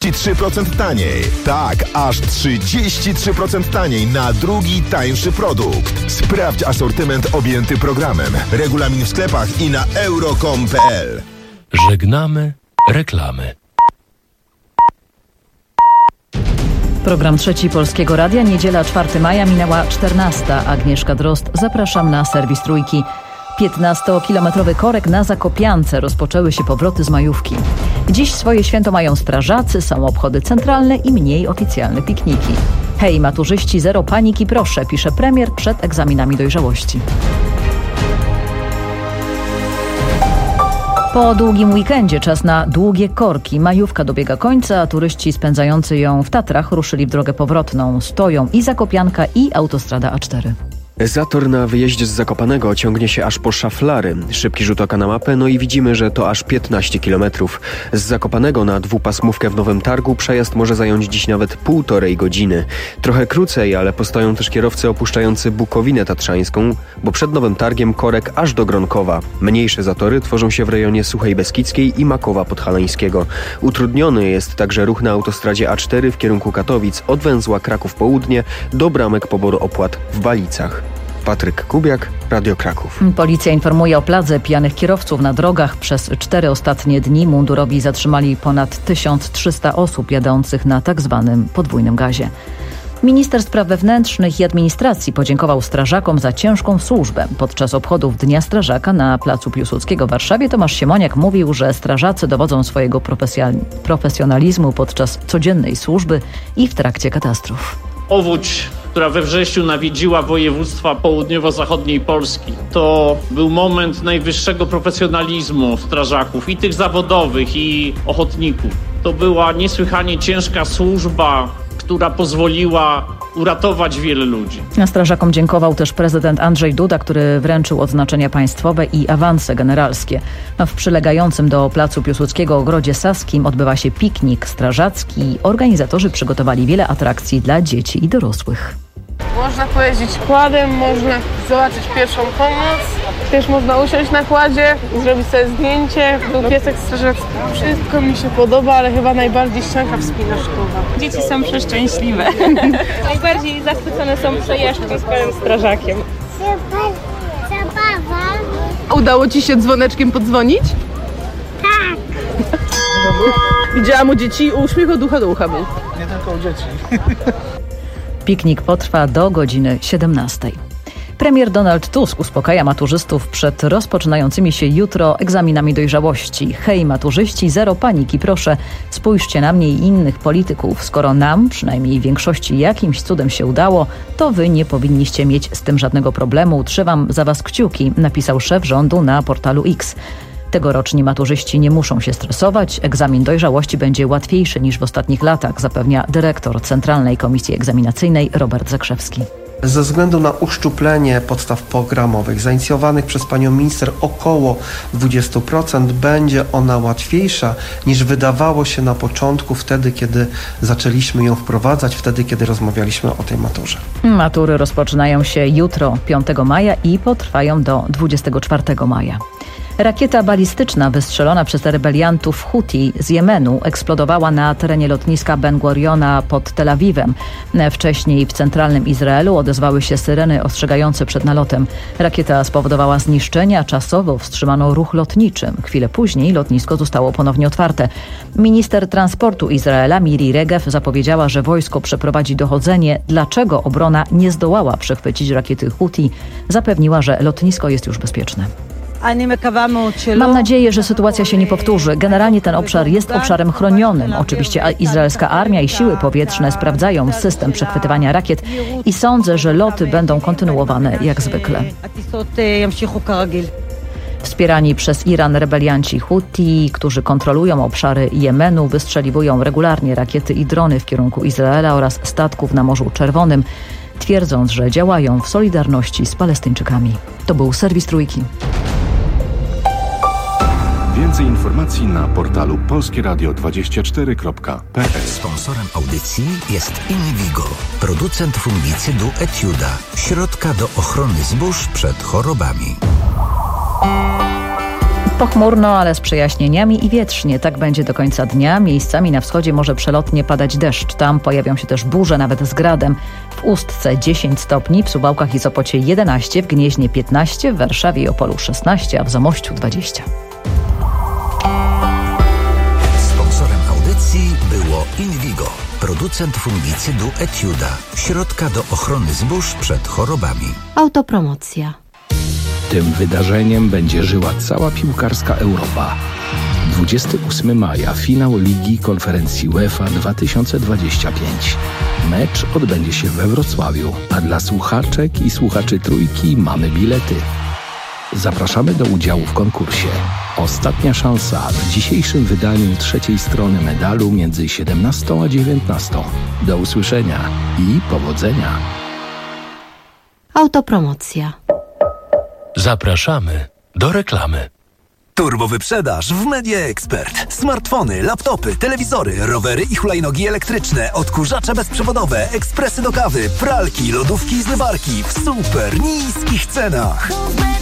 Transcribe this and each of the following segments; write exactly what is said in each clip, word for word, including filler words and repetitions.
trzydzieści trzy procent taniej. Tak, aż trzydzieści trzy procent taniej na drugi, tańszy produkt. Sprawdź asortyment objęty programem. Regulamin w sklepach i na euro kropka com kropka p l. Żegnamy reklamy. Program Trzeci Polskiego Radia, niedziela czwartego maja, minęła czternasta. Agnieszka Drozd, zapraszam na serwis Trójki. piętnastokilometrowy korek na Zakopiance. Rozpoczęły się powroty z majówki. Dziś swoje święto mają strażacy, są obchody centralne i mniej oficjalne pikniki. Hej maturzyści, zero paniki proszę, pisze premier przed egzaminami dojrzałości. Po długim weekendzie czas na długie korki. Majówka dobiega końca, a turyści spędzający ją w Tatrach ruszyli w drogę powrotną. Stoją i Zakopianka, i autostrada A cztery. Zator na wyjeździe z Zakopanego ciągnie się aż po Szaflary. Szybki rzut oka na mapę, no i widzimy, że to aż piętnaście kilometrów. Z Zakopanego na dwupasmówkę w Nowym Targu przejazd może zająć dziś nawet półtorej godziny. Trochę krócej, ale postoją też kierowcy opuszczający Bukowinę Tatrzańską, bo przed Nowym Targiem korek aż do Gronkowa. Mniejsze zatory tworzą się w rejonie Suchej Beskidzkiej i Makowa Podhalańskiego. Utrudniony jest także ruch na autostradzie A cztery w kierunku Katowic od węzła Kraków Południe do bramek poboru opłat w Balicach. Patryk Kubiak, Radio Kraków. Policja informuje o pladze pijanych kierowców na drogach. Przez cztery ostatnie dni mundurowi zatrzymali ponad tysiąc trzysta osób jadących na tak zwanym podwójnym gazie. Minister Spraw Wewnętrznych i Administracji podziękował strażakom za ciężką służbę. Podczas obchodów Dnia Strażaka na placu Piłsudskiego w Warszawie Tomasz Siemoniak mówił, że strażacy dowodzą swojego profesjonalizmu podczas codziennej służby i w trakcie katastrof. Powódź, która we wrześniu nawiedziła województwa południowo-zachodniej Polski, to był moment najwyższego profesjonalizmu strażaków, i tych zawodowych, i ochotników. To była niesłychanie ciężka służba, która pozwoliła uratować wiele ludzi. A strażakom dziękował też prezydent Andrzej Duda, który wręczył odznaczenia państwowe i awanse generalskie. W przylegającym do placu Piłsudskiego ogrodzie Saskim odbywa się piknik strażacki. Organizatorzy przygotowali wiele atrakcji dla dzieci i dorosłych. Można pojeździć kładem, można zobaczyć pierwszą pomoc, też można usiąść na kładzie, zrobić sobie zdjęcie. Był piesek strażacki. Wszystko mi się podoba, ale chyba najbardziej ścianka wspinaczkowa. Dzieci są przeszczęśliwe. Najbardziej zachwycone są przejażdżką z panem strażakiem. Zabawa. Udało ci się dzwoneczkiem podzwonić? Tak. Widziałam u dzieci uśmiech od ucha do ucha był. Nie tylko u dzieci. Piknik potrwa do godziny siedemnastej. Premier Donald Tusk uspokaja maturzystów przed rozpoczynającymi się jutro egzaminami dojrzałości. Hej maturzyści, zero paniki proszę. Spójrzcie na mnie i innych polityków. Skoro nam, przynajmniej większości, jakimś cudem się udało, to wy nie powinniście mieć z tym żadnego problemu. Trzymam za was kciuki, napisał szef rządu na portalu X. Tegoroczni maturzyści nie muszą się stresować. Egzamin dojrzałości będzie łatwiejszy niż w ostatnich latach, zapewnia dyrektor Centralnej Komisji Egzaminacyjnej Robert Zakrzewski. Ze względu na uszczuplenie podstaw programowych zainicjowanych przez panią minister około dwadzieścia procent będzie ona łatwiejsza niż wydawało się na początku, wtedy kiedy zaczęliśmy ją wprowadzać, wtedy kiedy rozmawialiśmy o tej maturze. Matury rozpoczynają się jutro, piątego maja i potrwają do dwudziestego czwartego maja. Rakieta balistyczna wystrzelona przez rebeliantów Huti z Jemenu eksplodowała na terenie lotniska Ben Guriona pod Tel Awiwem. Wcześniej w centralnym Izraelu odezwały się syreny ostrzegające przed nalotem. Rakieta spowodowała zniszczenia, czasowo wstrzymano ruch lotniczy. Chwilę później lotnisko zostało ponownie otwarte. Minister transportu Izraela Miri Regev zapowiedziała, że wojsko przeprowadzi dochodzenie, dlaczego obrona nie zdołała przechwycić rakiety Huti. Zapewniła, że lotnisko jest już bezpieczne. Mam nadzieję, że sytuacja się nie powtórzy. Generalnie ten obszar jest obszarem chronionym. Oczywiście izraelska armia i siły powietrzne sprawdzają system przechwytywania rakiet i sądzę, że loty będą kontynuowane jak zwykle. Wspierani przez Iran rebelianci Huti, którzy kontrolują obszary Jemenu, wystrzeliwują regularnie rakiety i drony w kierunku Izraela oraz statków na Morzu Czerwonym, twierdząc, że działają w solidarności z Palestyńczykami. To był serwis Trójki. Więcej informacji na portalu polskie radio dwadzieścia cztery kropka p l. Sponsorem audycji jest Invigo, producent fungicydu Etiuda, środka do ochrony zbóż przed chorobami. Pochmurno, ale z przejaśnieniami i wietrznie. Tak będzie do końca dnia. Miejscami na wschodzie może przelotnie padać deszcz. Tam pojawią się też burze, nawet z gradem. W Ustce dziesięć stopni, w Suwałkach i Sopocie jedenaście, w Gnieźnie piętnaście, w Warszawie i Opolu szesnaście, a w Zamościu dwadzieścia. Sponsorem audycji było Invigo, producent fungicydu Etiuda, środka do ochrony zbóż przed chorobami. Autopromocja. Tym wydarzeniem będzie żyła cała piłkarska Europa. dwudziestego ósmego maja finał Ligi Konferencji UEFA dwa tysiące dwudziesty piąty. Mecz odbędzie się we Wrocławiu, a dla słuchaczek i słuchaczy Trójki mamy bilety. Zapraszamy do udziału w konkursie. Ostatnia szansa w dzisiejszym wydaniu trzeciej strony medalu między siedemnastą a dziewiętnastą. Do usłyszenia i powodzenia. Autopromocja. Zapraszamy do reklamy. Turbo wyprzedaż w Media Expert. Smartfony, laptopy, telewizory, rowery i hulajnogi elektryczne, odkurzacze bezprzewodowe, ekspresy do kawy, pralki, lodówki i zmywarki w super niskich cenach.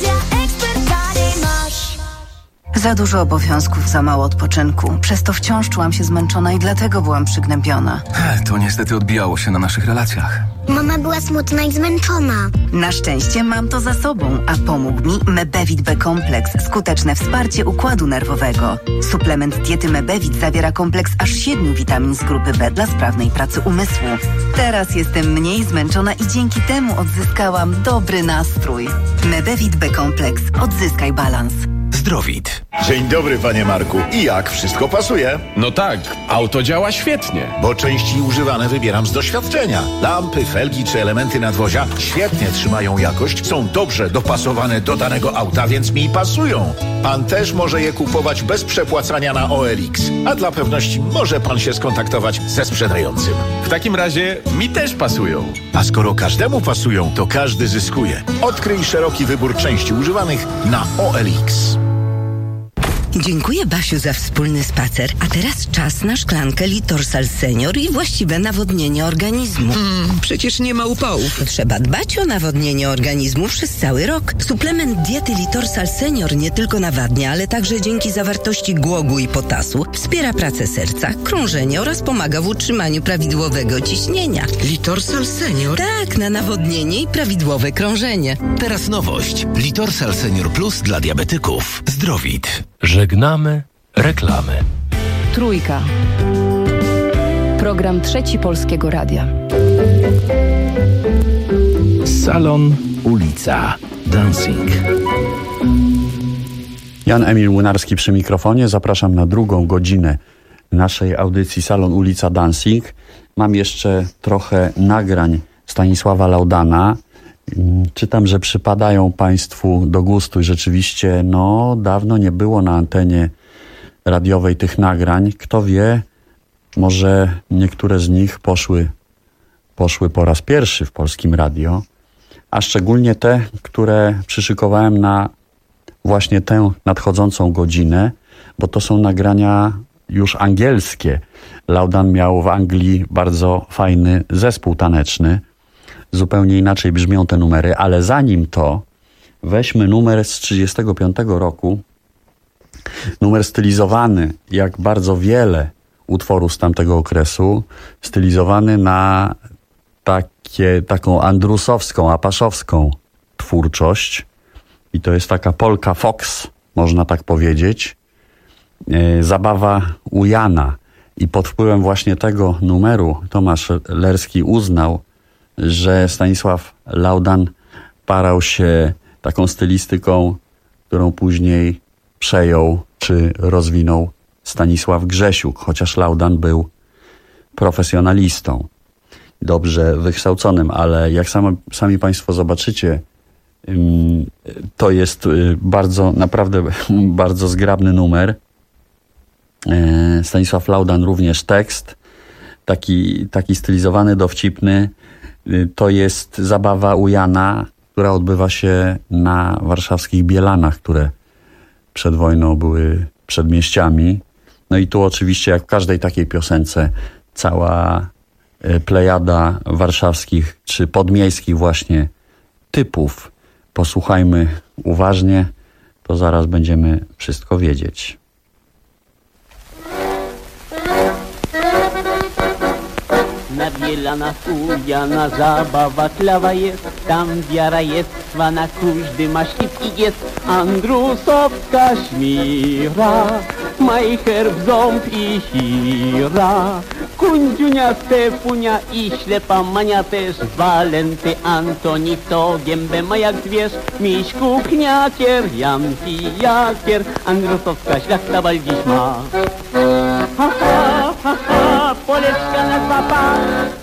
Za dużo obowiązków, za mało odpoczynku. Przez to wciąż czułam się zmęczona i dlatego byłam przygnębiona. To niestety odbijało się na naszych relacjach. Mama była smutna i zmęczona. Na szczęście mam to za sobą, a pomógł mi Mebevit B-kompleks, skuteczne wsparcie układu nerwowego. Suplement diety Mebevit zawiera kompleks aż siedmiu witamin z grupy B dla sprawnej pracy umysłu. Teraz jestem mniej zmęczona i dzięki temu odzyskałam dobry nastrój. Mebevit B-kompleks. Odzyskaj balans. Zdrowit. Dzień dobry, panie Marku. I jak? Wszystko pasuje? No tak, auto działa świetnie. Bo części używane wybieram z doświadczenia. Lampy, felgi czy elementy nadwozia świetnie trzymają jakość, są dobrze dopasowane do danego auta, więc mi pasują. Pan też może je kupować bez przepłacania na O L X. A dla pewności może pan się skontaktować ze sprzedającym. W takim razie mi też pasują. A skoro każdemu pasują, to każdy zyskuje. Odkryj szeroki wybór części używanych na O L X. Dziękuję, Basiu, za wspólny spacer. A teraz czas na szklankę Litorsal Senior i właściwe nawodnienie organizmu. Mm, przecież nie ma upałów. Trzeba dbać o nawodnienie organizmu przez cały rok. Suplement diety Litorsal Senior nie tylko nawadnia, ale także dzięki zawartości głogu i potasu wspiera pracę serca, krążenie oraz pomaga w utrzymaniu prawidłowego ciśnienia. Litorsal Senior? Tak, na nawodnienie i prawidłowe krążenie. Teraz nowość. Litorsal Senior Plus dla diabetyków. Zdrowit. Żegnamy reklamy. Trójka. Program Trzeci Polskiego Radia. Salon, ulica, dancing. Jan Emil Młynarski przy mikrofonie. Zapraszam na drugą godzinę naszej audycji Salon, ulica, dancing. Mam jeszcze trochę nagrań Stanisława Laudana. Czytam, że przypadają Państwu do gustu i rzeczywiście no dawno nie było na antenie radiowej tych nagrań. Kto wie, może niektóre z nich poszły, poszły po raz pierwszy w Polskim Radio, a szczególnie te, które przyszykowałem na właśnie tę nadchodzącą godzinę, bo to są nagrania już angielskie. Laudan miał w Anglii bardzo fajny zespół taneczny. Zupełnie inaczej brzmią te numery, ale zanim to weźmy numer z trzydziestego piątego roku. Numer stylizowany, jak bardzo wiele utworów z tamtego okresu, stylizowany na takie, taką andrusowską, apaszowską twórczość. I to jest taka polka fox, można tak powiedzieć. Zabawa u Jana. I pod wpływem właśnie tego numeru Tomasz Lerski uznał, że Stanisław Laudan parał się taką stylistyką, którą później przejął czy rozwinął Stanisław Grzesiuk, chociaż Laudan był profesjonalistą, dobrze wykształconym, ale jak sami, sami Państwo zobaczycie, to jest bardzo, naprawdę bardzo zgrabny numer. Stanisław Laudan również tekst, taki, taki stylizowany, dowcipny. To jest zabawa u Jana, która odbywa się na warszawskich Bielanach, które przed wojną były przedmieściami. No i tu oczywiście, jak w każdej takiej piosence, cała plejada warszawskich czy podmiejskich właśnie typów. Posłuchajmy uważnie. to zaraz będziemy wszystko wiedzieć. Nabielana ujana zabawa klawa jest, tam wiara jest, swana każdy ma śliwki jest, Andrusowska śmira, majcher w ząb i hira, Kundziunia, Stefunia i ślepa Mania też, Walenty, Antoni to gębę ma jak zwierz, Miś kuchniakier, Jan pijakier, Andrusowska ślachta bal dziś ma. Ha, ha, ha, ha, poleczka na papa.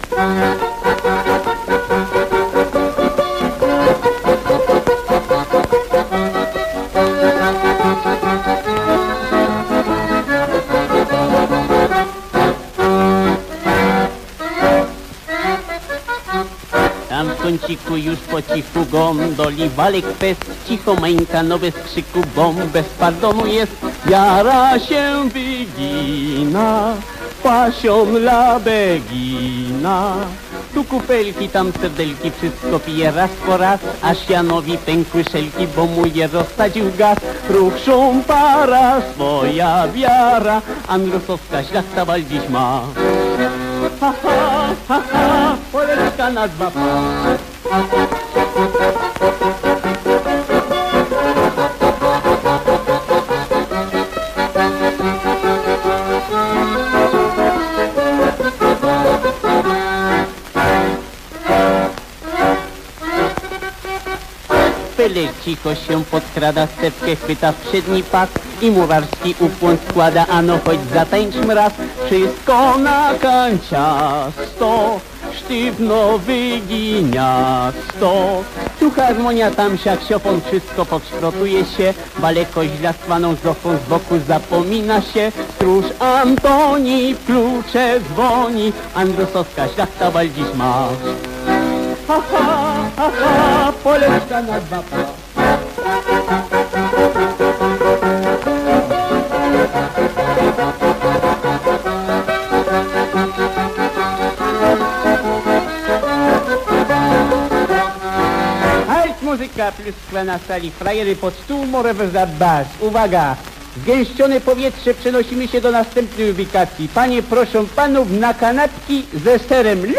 Tam w kąciku już po cichu gondoli, walek fest, cicho mańka, nowe z krzyku bomb, bez pardonu jest, jara się wygina, pasią la begina. Tu kufelki, tam serdelki, wszystko pije raz po raz, aż Janowi pękły szelki, bo mu je rozsadził gaz. Ruch szum para, swoja wiara, Andrusowska ślachta bal dziś ma. Ha, ha, ha, ha, poleczka na dwa pa. Pelek cicho się podkrada, stepkę chwyta w przedni pas i murarski ukłon składa, ano choć zatańczmy raz, wszystko na kanciasto, sztywno wyginiasto. Tu harmonia, tam saksofon, wszystko pokszprotuje się, bale koźla z paną Zofą z boku zapomina się, stróż Antoni klucze dzwoni, Andrusowska ślachta bal dziś ma. Ha, ha, ha, ha, poleczka na dwa pa. Halt, muzyka, pluskwa na sali, frajery pod stół, morewer za bas. Uwaga! Zgęszczone powietrze, przenosimy się do następnej ubikacji. Panie, proszę panów na kanapki ze serem. Luu!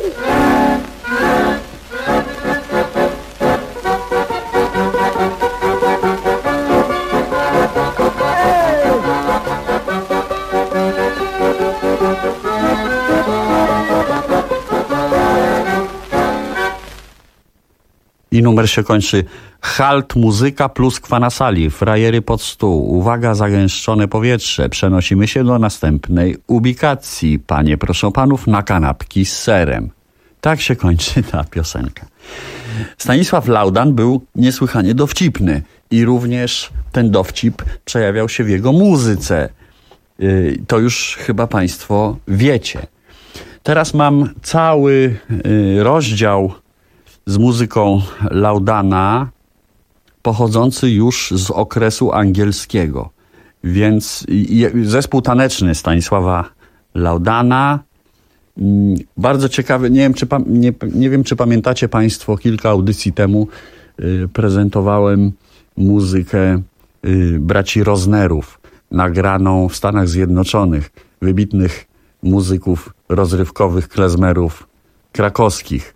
I numer się kończy. Halt, muzyka, pluskwa na sali, frajery pod stół. Uwaga, zagęszczone powietrze. Przenosimy się do następnej ubikacji. Panie, proszę panów, na kanapki z serem. Tak się kończy ta piosenka. Stanisław Laudan był niesłychanie dowcipny i również ten dowcip przejawiał się w jego muzyce. To już chyba państwo wiecie. Teraz mam cały rozdział z muzyką Laudana pochodzący już z okresu angielskiego. Więc zespół taneczny Stanisława Laudana, bardzo ciekawy, nie wiem, czy, nie, nie wiem, czy pamiętacie państwo, kilka audycji temu y, prezentowałem muzykę y, braci Roznerów, nagraną w Stanach Zjednoczonych, wybitnych muzyków rozrywkowych, klezmerów krakowskich.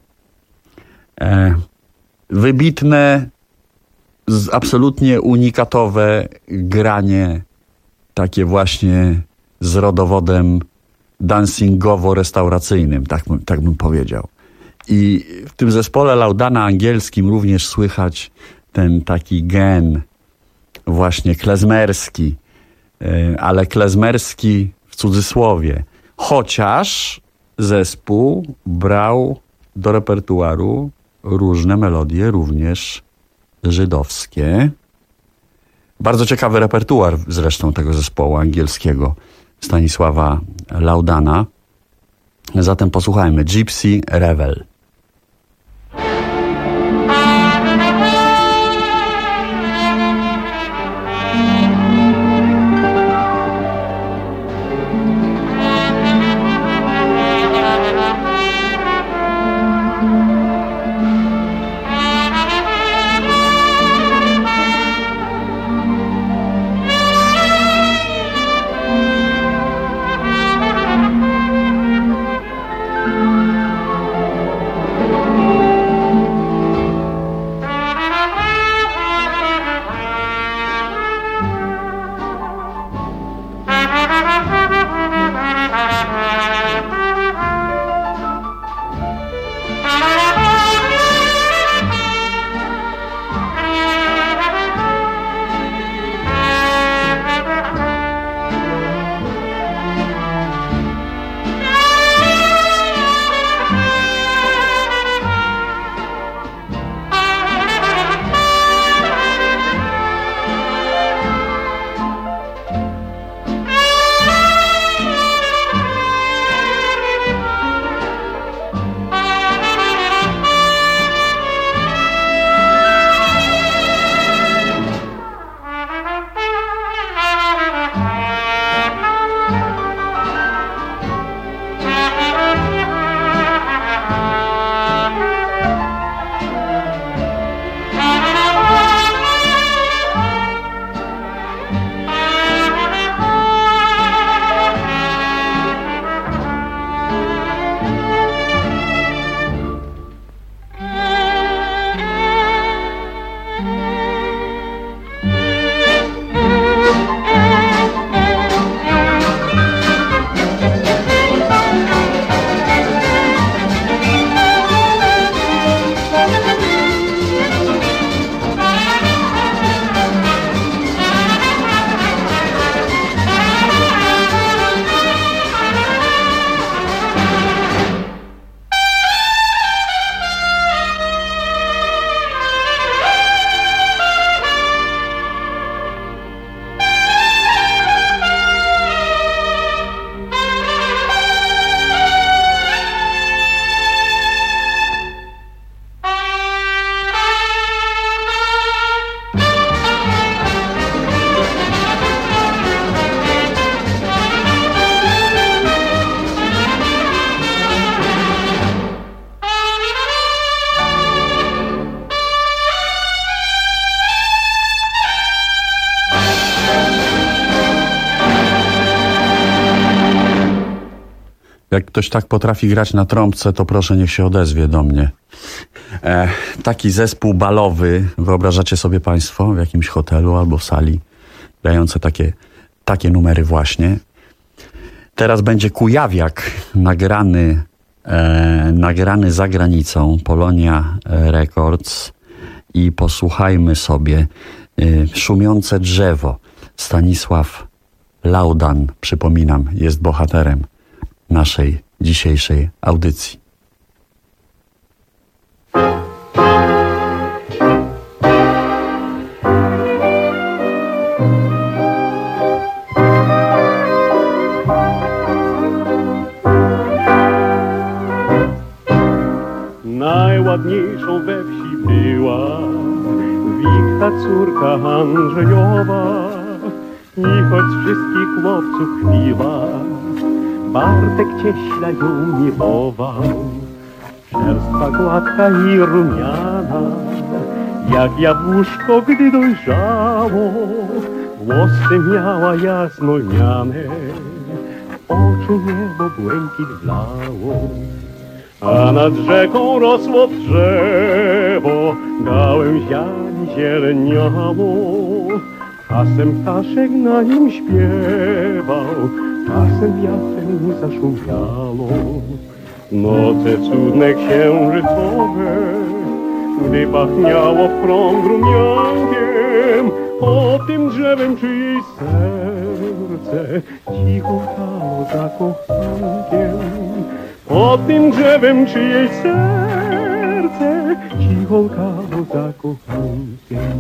E, wybitne, z, absolutnie unikatowe granie, takie właśnie z rodowodem dancingowo-restauracyjnym, tak, tak bym powiedział. I w tym zespole Laudana angielskim również słychać ten taki gen właśnie klezmerski, ale klezmerski w cudzysłowie. Chociaż zespół brał do repertuaru różne melodie, również żydowskie. Bardzo ciekawy repertuar zresztą tego zespołu angielskiego Stanisława Laudana. Zatem posłuchajmy Gypsy Revel. Jak ktoś tak potrafi grać na trąbce, to proszę niech się odezwie do mnie. E, taki zespół balowy, wyobrażacie sobie państwo, w jakimś hotelu albo w sali, grające takie, takie numery właśnie. Teraz będzie Kujawiak nagrany, e, nagrany za granicą, Polonia Records, i posłuchajmy sobie e, Szumiące drzewo. Stanisław Laudan, przypominam, jest bohaterem naszej dzisiejszej audycji. Najładniejszą we wsi była Wikta, córka Andrzejowa. I choć wszystkich chłopców chwila, Bartek cieśla ją miłował. Czerstwa, gładka i rumiana, jak jabłuszko, gdy dojrzało. Włosy miała jasnolniane, oczy niebo błękit wlało. A nad rzeką rosło drzewo, gałęziami zieleniało. Czasem ptaszek na nim śpiewał, czasem wiatrem zaszumiało. Noce cudne księżycowe, gdy pachniało w krąg rumiankiem, pod tym drzewem czyjeś serce cicho stało za kochankiem. Pod tym drzewem czyjeś serce cicho stało za kochankiem.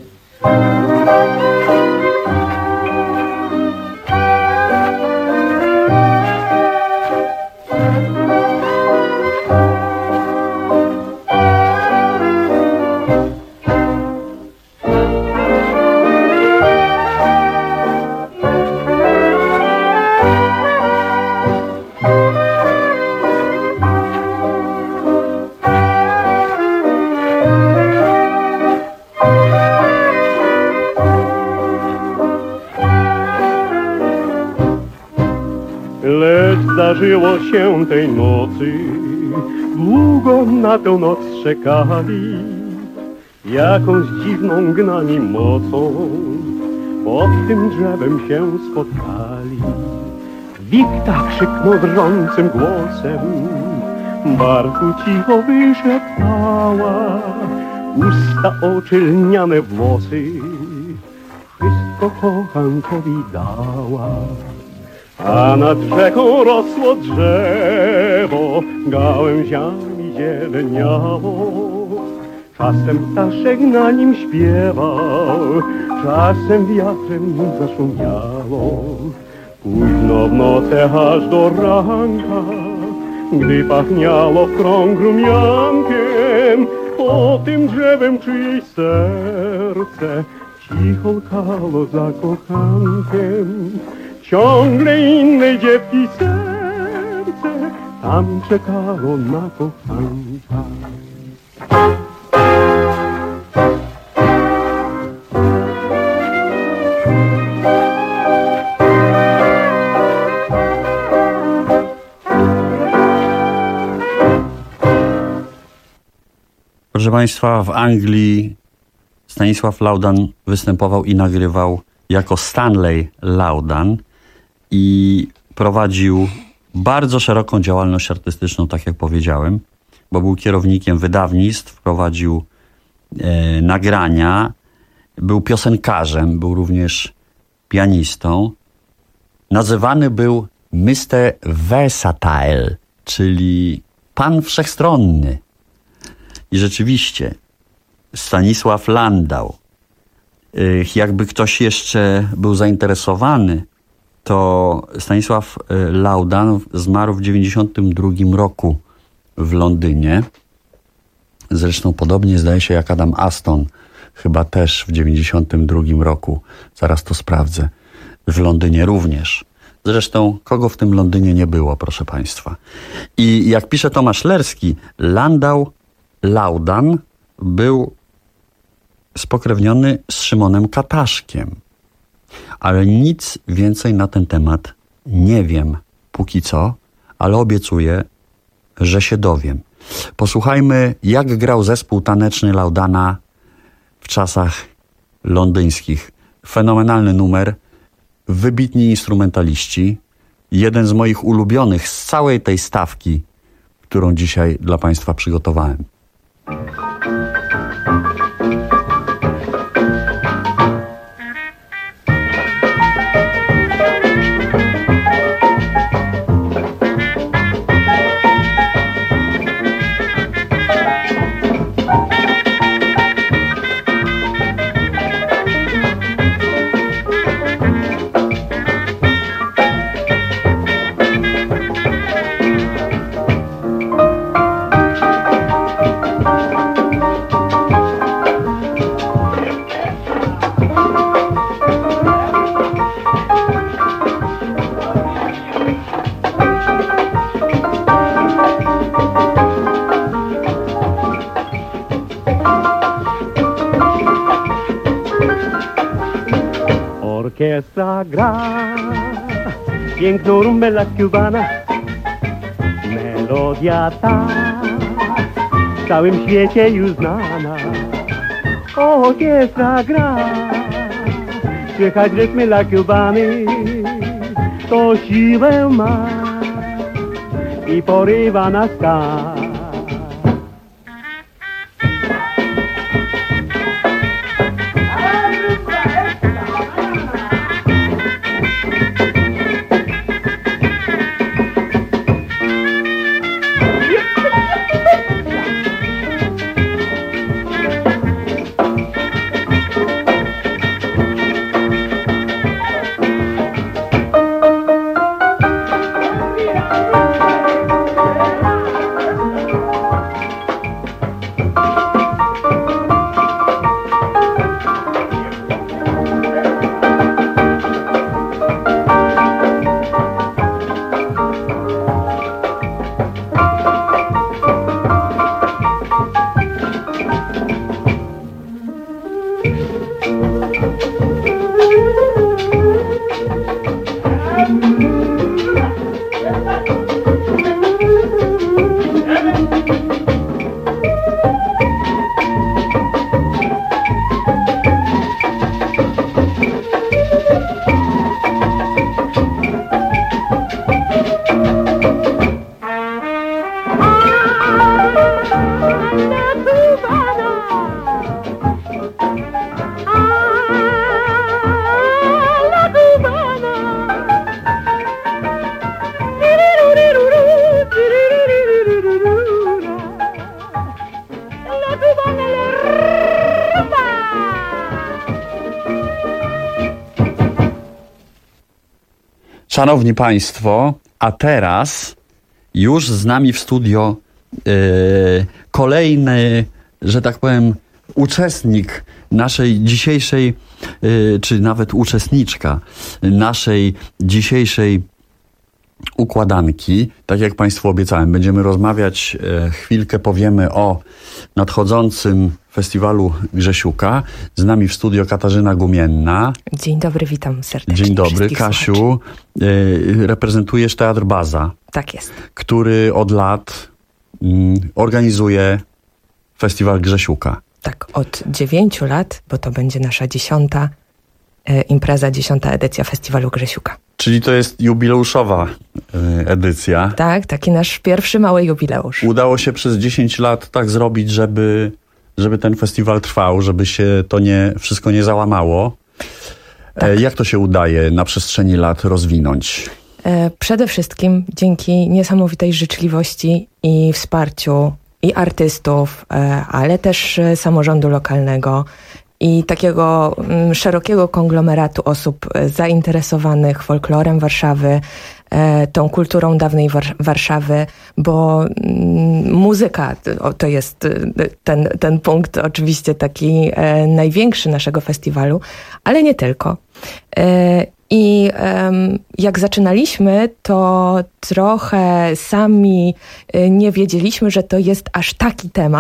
Zdarzyło się tej nocy, długo na tę noc czekali, jakąś dziwną gnani mocą pod tym drzewem się spotkali. Wikta krzyknął drżącym głosem, Barku cicho wyszeptała, usta, oczy, lniane włosy, wszystko kochankowi dała. A nad rzeką rosło drzewo, gałęziami zieleniało. Czasem ptaszek na nim śpiewał, czasem wiatrem zaszumiało. Późno w nocy aż do ranka, gdy pachniało w krąg rumiankiem, pod tym drzewem czyjeś serce cicho lkało za kochankiem. Ciągle innej dziewki serce tam czekało na kochanka. Proszę państwa, w Anglii Stanisław Laudan występował i nagrywał jako Stanley Laudan i prowadził bardzo szeroką działalność artystyczną, tak jak powiedziałem, bo był kierownikiem wydawnictw, prowadził e, nagrania, był piosenkarzem, był również pianistą. Nazywany był mister Versatile, czyli pan wszechstronny. I rzeczywiście Stanisław Landau, jakby ktoś jeszcze był zainteresowany, to Stanisław Laudan zmarł w dziewięćdziesiątym drugim roku w Londynie. Zresztą podobnie zdaje się jak Adam Aston, chyba też w dziewięćdziesiątym drugim roku. Zaraz to sprawdzę. W Londynie również. Zresztą kogo w tym Londynie nie było, proszę państwa. I jak pisze Tomasz Lerski, Landau Laudan był spokrewniony z Szymonem Kataszkiem. Ale nic więcej na ten temat nie wiem póki co, ale obiecuję, że się dowiem. Posłuchajmy, jak grał zespół taneczny Laudana w czasach londyńskich. Fenomenalny numer, wybitni instrumentaliści, jeden z moich ulubionych z całej tej stawki, którą dzisiaj dla Państwa przygotowałem. Orkiestra gra piękną rumbę la cubana, melodia ta w całym świecie już znana. Orkiestra gra, słychać rytmy la cubany, to siłę ma i porywa nas tak. Szanowni Państwo, a teraz już z nami w studio yy, kolejny, że tak powiem, uczestnik naszej dzisiejszej, yy, czy nawet uczestniczka naszej dzisiejszej układanki. Tak jak Państwu obiecałem, będziemy rozmawiać, yy, chwilkę powiemy o nadchodzącym festiwalu Grzesiuka. Z nami w studio Katarzyna Gumienna. Dzień dobry, witam serdecznie. Dzień dobry, Kasiu. Y, reprezentujesz Teatr Baza. Tak jest. Który od lat y, organizuje festiwal Grzesiuka. Tak, od dziewięciu lat, bo to będzie nasza dziesiąta y, impreza, dziesiąta edycja festiwalu Grzesiuka. Czyli to jest jubileuszowa y, edycja. Tak, taki nasz pierwszy mały jubileusz. Udało się przez dziesięć lat tak zrobić, żeby, żeby ten festiwal trwał, żeby się to nie, wszystko nie załamało. Tak. E, jak to się udaje na przestrzeni lat rozwinąć? E, przede wszystkim dzięki niesamowitej życzliwości i wsparciu i artystów, e, ale też e, samorządu lokalnego i takiego m, szerokiego konglomeratu osób e, zainteresowanych folklorem Warszawy, e, tą kulturą dawnej War- Warszawy, bo m, muzyka to, to jest ten, ten punkt oczywiście taki e, największy naszego festiwalu, ale nie tylko. E, I um, jak zaczynaliśmy, to trochę sami nie wiedzieliśmy, że to jest aż taki temat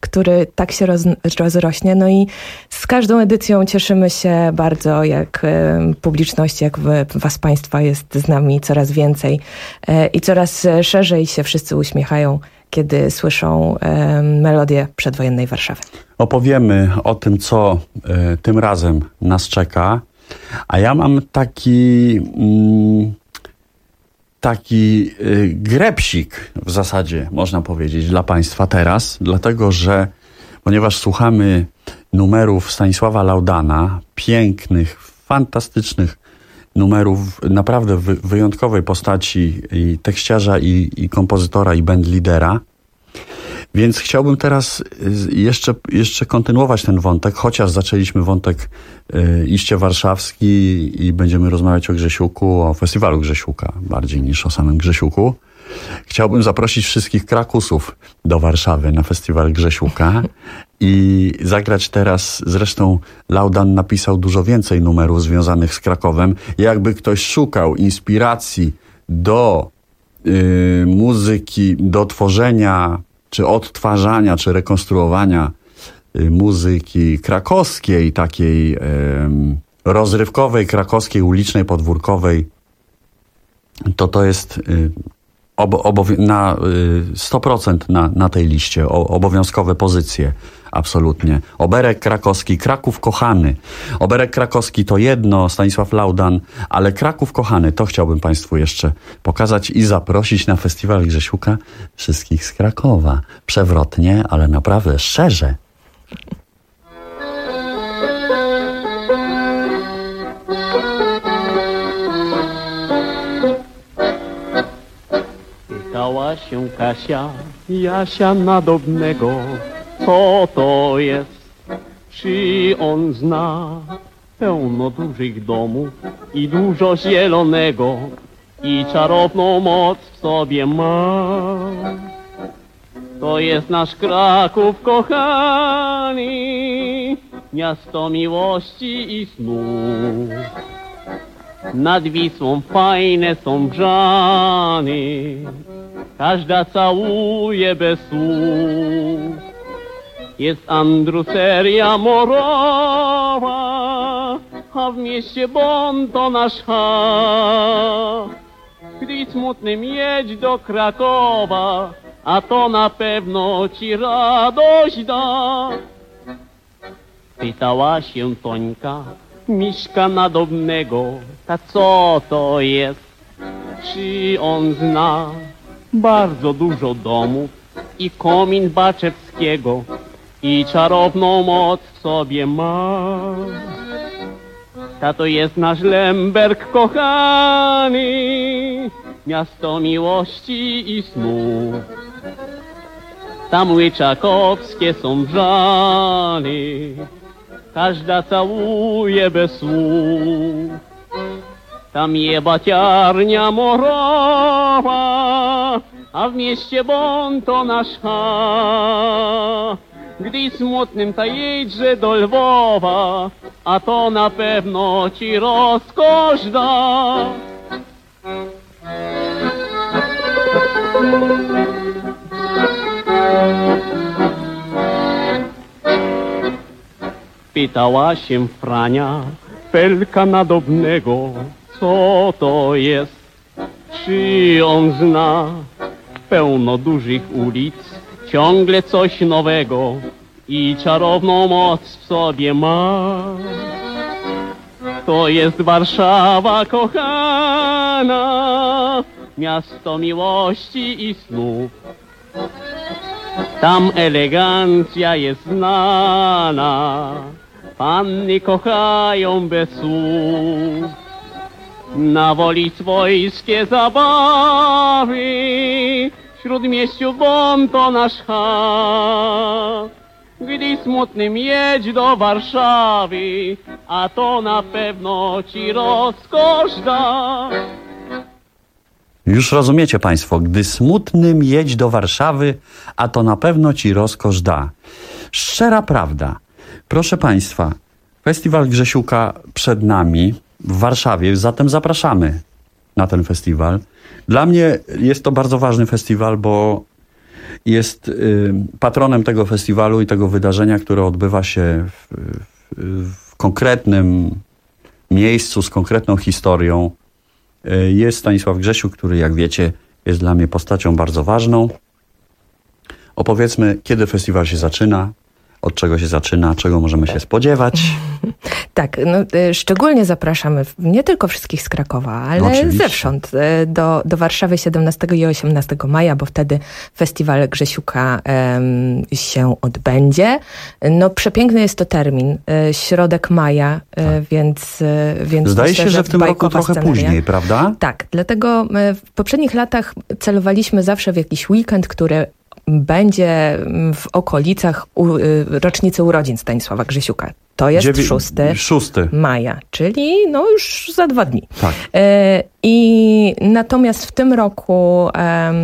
który tak się roz, rozrośnie. No i z każdą edycją cieszymy się bardzo, jak y, publiczność, jak wy, was Państwa jest z nami coraz więcej y, i coraz szerzej się wszyscy uśmiechają, kiedy słyszą y, melodię przedwojennej Warszawy. Opowiemy o tym, co y, tym razem nas czeka, a ja mam taki... Mm, taki y, grepsik w zasadzie, można powiedzieć, dla Państwa teraz, dlatego że ponieważ słuchamy numerów Stanisława Laudana, pięknych, fantastycznych numerów, naprawdę wy, wyjątkowej postaci i tekściarza, i, i kompozytora, i bandlidera. Więc chciałbym teraz jeszcze, jeszcze kontynuować ten wątek, chociaż zaczęliśmy wątek y, iście warszawski i będziemy rozmawiać o Grzesiuku, o festiwalu Grzesiuka, bardziej niż o samym Grzesiuku. Chciałbym zaprosić wszystkich Krakusów do Warszawy na festiwal Grzesiuka i zagrać teraz, zresztą Laudan napisał dużo więcej numerów związanych z Krakowem. Jakby ktoś szukał inspiracji do y, muzyki, do tworzenia czy odtwarzania, czy rekonstruowania y, muzyki krakowskiej, takiej y, rozrywkowej, krakowskiej, ulicznej, podwórkowej, to to jest y, obo, obowi- na y, sto procent na, na tej liście, o, obowiązkowe pozycje, absolutnie. Oberek krakowski, Kraków kochany. Oberek krakowski to jedno, Stanisław Laudan, ale Kraków kochany, to chciałbym Państwu jeszcze pokazać i zaprosić na festiwal Grzesiuka wszystkich z Krakowa. Przewrotnie, ale naprawdę szczerze. Pytała się Kasia, Jasia Nadobnego, co to jest, czy on zna pełno dużych domów i dużo zielonego i czarowną moc w sobie ma. To jest nasz Kraków kochany, miasto miłości i snu. Nad Wisłą fajne są brzany, każda całuje bez słów. Jest andruseria morowa, a w mieście Bon to nasz ha. Gdy smutnym jedź do Krakowa, a to na pewno ci radość da. Pytała się Tońka, Miśka Nadobnego, ta co to jest, czy on zna bardzo dużo domów i komin Baczewskiego i czarowną moc w sobie ma. Ta to jest nasz Lemberg kochany, miasto miłości i snu. Tam łyczakowskie są brzany, każda całuje bez słów. Tam jebaciarnia morowa, a w mieście Bon to nasz ha. Gdy smutnym ta jedźże do Lwowa, a to na pewno ci rozkosz da. Pytała się Frania, Felka Nadobnego, co to jest, czy on zna pełno dużych ulic, ciągle coś nowego i czarowną moc w sobie ma. To jest Warszawa kochana, miasto miłości i snów. Tam elegancja jest znana, panny kochają bez słów. Na woli swojskie zabawy, wśród mieściu Bon to nasz ha. Gdy smutnym jedź do Warszawy, a to na pewno ci rozkosz da. Już rozumiecie Państwo, gdy smutnym jedź do Warszawy, a to na pewno ci rozkosz da. Szczera prawda. Proszę Państwa, festiwal Grzesiuka przed nami w Warszawie, zatem zapraszamy na ten festiwal. Dla mnie jest to bardzo ważny festiwal, bo jest y, patronem tego festiwalu i tego wydarzenia, które odbywa się w, w, w konkretnym miejscu z konkretną historią. Y, jest Stanisław Grzesiuk, który, jak wiecie, jest dla mnie postacią bardzo ważną. Opowiedzmy, kiedy festiwal się zaczyna, od czego się zaczyna, czego możemy się spodziewać. Tak, no, y, szczególnie zapraszamy nie tylko wszystkich z Krakowa, ale no, zewsząd y, do, do Warszawy siedemnastego i osiemnastego maja, bo wtedy festiwal Grzesiuka y, się odbędzie. No przepiękny jest to termin, y, środek maja, y, tak. więc, y, więc Zdaje myślę, się, że w tym roku trochę sceneria. Później, prawda? Tak, dlatego y, w poprzednich latach celowaliśmy zawsze w jakiś weekend, który będzie w okolicach u, y, rocznicy urodzin Stanisława Grzesiuka. To jest Dziewię... szósty szósty maja, czyli no już za dwa dni. Tak. E, I natomiast w tym roku e,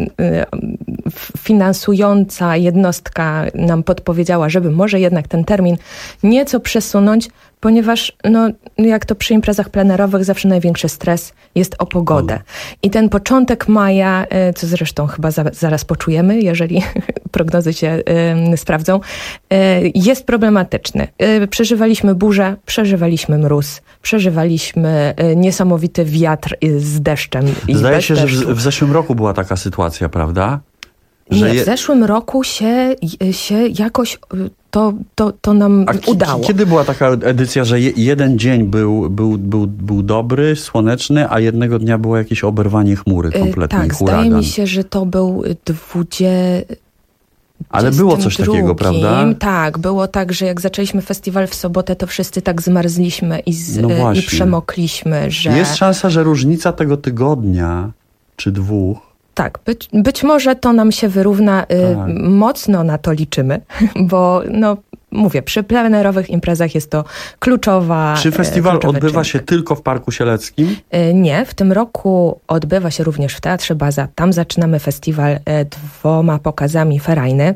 finansująca jednostka nam podpowiedziała, żeby może jednak ten termin nieco przesunąć, ponieważ no, jak to przy imprezach plenerowych zawsze największy stres jest o pogodę. I ten początek maja, co zresztą chyba za, zaraz poczujemy, jeżeli prognozy się y, sprawdzą, y, jest problematyczny. Y, przeżywaliśmy burzę, przeżywaliśmy mróz, przeżywaliśmy y, niesamowity wiatr y, z deszczem. I Zdaje bez się, deszczu. że w, w zeszłym roku była taka sytuacja, prawda? Że Nie, w zeszłym roku się, się jakoś to, to, to nam A udało. Kiedy była taka edycja, że je, jeden dzień był, był, był, był dobry, słoneczny, a jednego dnia było jakieś oberwanie chmury kompletnie, Tak, huragan. zdaje mi się, że to był dwudziesty. Ale było coś takiego, prawda? Tak, było tak, że jak zaczęliśmy festiwal w sobotę, to wszyscy tak zmarzliśmy i, z, no i przemokliśmy, że... Jest szansa, że różnica tego tygodnia, czy dwóch, Tak, być, być może to nam się wyrówna, y, tak. mocno na to liczymy, bo no mówię, przy plenerowych imprezach jest to kluczowa Czy festiwal kluczowy odbywa czynnik. się tylko w Parku Sieleckim? Y, nie, w tym roku odbywa się również w Teatrze Baza. Tam zaczynamy festiwal y, dwoma pokazami ferajny.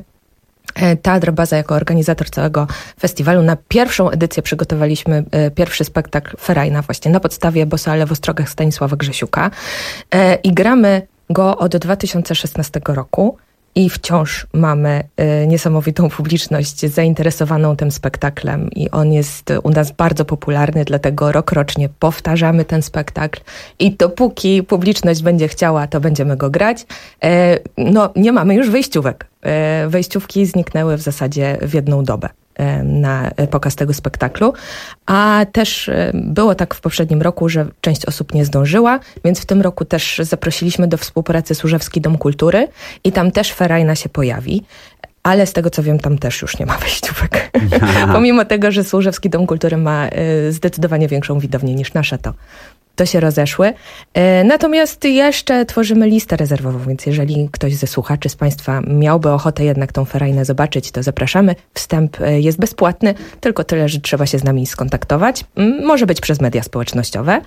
Teatr Baza jako organizator całego festiwalu. Na pierwszą edycję przygotowaliśmy y, pierwszy spektakl ferajna właśnie na podstawie Bossa ale w ostrogach Stanisława Grzesiuka y, i gramy go od dwa tysiące szesnastego roku i wciąż mamy y, niesamowitą publiczność zainteresowaną tym spektaklem i on jest u nas bardzo popularny, dlatego rokrocznie powtarzamy ten spektakl i dopóki publiczność będzie chciała, to będziemy go grać. E, no, nie mamy już wejściówek. E, wejściówki zniknęły w zasadzie w jedną dobę na pokaz tego spektaklu, a też było tak w poprzednim roku, że część osób nie zdążyła, więc w tym roku też zaprosiliśmy do współpracy Służewski Dom Kultury i tam też ferajna się pojawi, ale z tego co wiem, tam też już nie ma wejściówek. Pomimo tego, że Służewski Dom Kultury ma zdecydowanie większą widownię niż nasza, to to się rozeszły. Natomiast jeszcze tworzymy listę rezerwową, więc jeżeli ktoś ze słuchaczy z Państwa miałby ochotę jednak tą ferajnę zobaczyć, to zapraszamy. Wstęp jest bezpłatny, tylko tyle, że trzeba się z nami skontaktować. Może być przez media społecznościowe.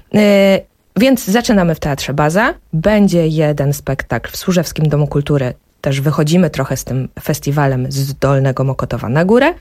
Więc zaczynamy w Teatrze Baza. Będzie jeden spektakl w Służewskim Domu Kultury. Też wychodzimy trochę z tym festiwalem z Dolnego Mokotowa na górę.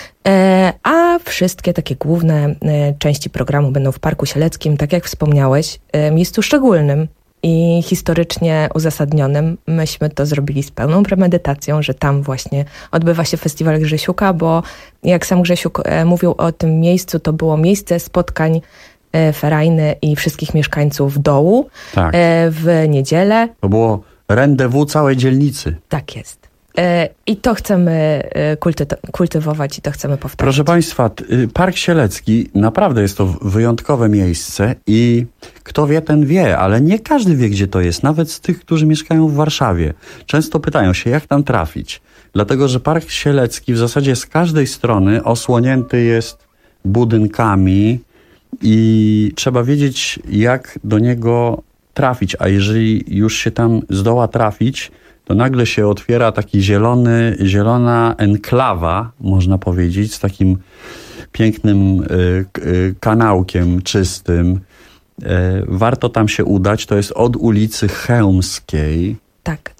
A wszystkie takie główne części programu będą w Parku Sieleckim, tak jak wspomniałeś, miejscu szczególnym i historycznie uzasadnionym. Myśmy to zrobili z pełną premedytacją, że tam właśnie odbywa się festiwal Grzesiuka, bo jak sam Grzesiuk mówił o tym miejscu, to było miejsce spotkań ferajny i wszystkich mieszkańców dołu tak. w niedzielę. To było rendezvous całej dzielnicy. Tak jest. I to chcemy kulty- kultywować i to chcemy powtarzać. Proszę Państwa, Park Sielecki naprawdę jest to wyjątkowe miejsce i kto wie, ten wie, ale nie każdy wie, gdzie to jest. Nawet z tych, którzy mieszkają w Warszawie. Często pytają się, jak tam trafić. Dlatego, że Park Sielecki w zasadzie z każdej strony osłonięty jest budynkami i trzeba wiedzieć, jak do niego trafić. A jeżeli już się tam zdoła trafić, to nagle się otwiera taki zielony, zielona enklawa, można powiedzieć, z takim pięknym y, y, kanałkiem czystym. Y, warto tam się udać. To jest od ulicy Chełmskiej. Tak,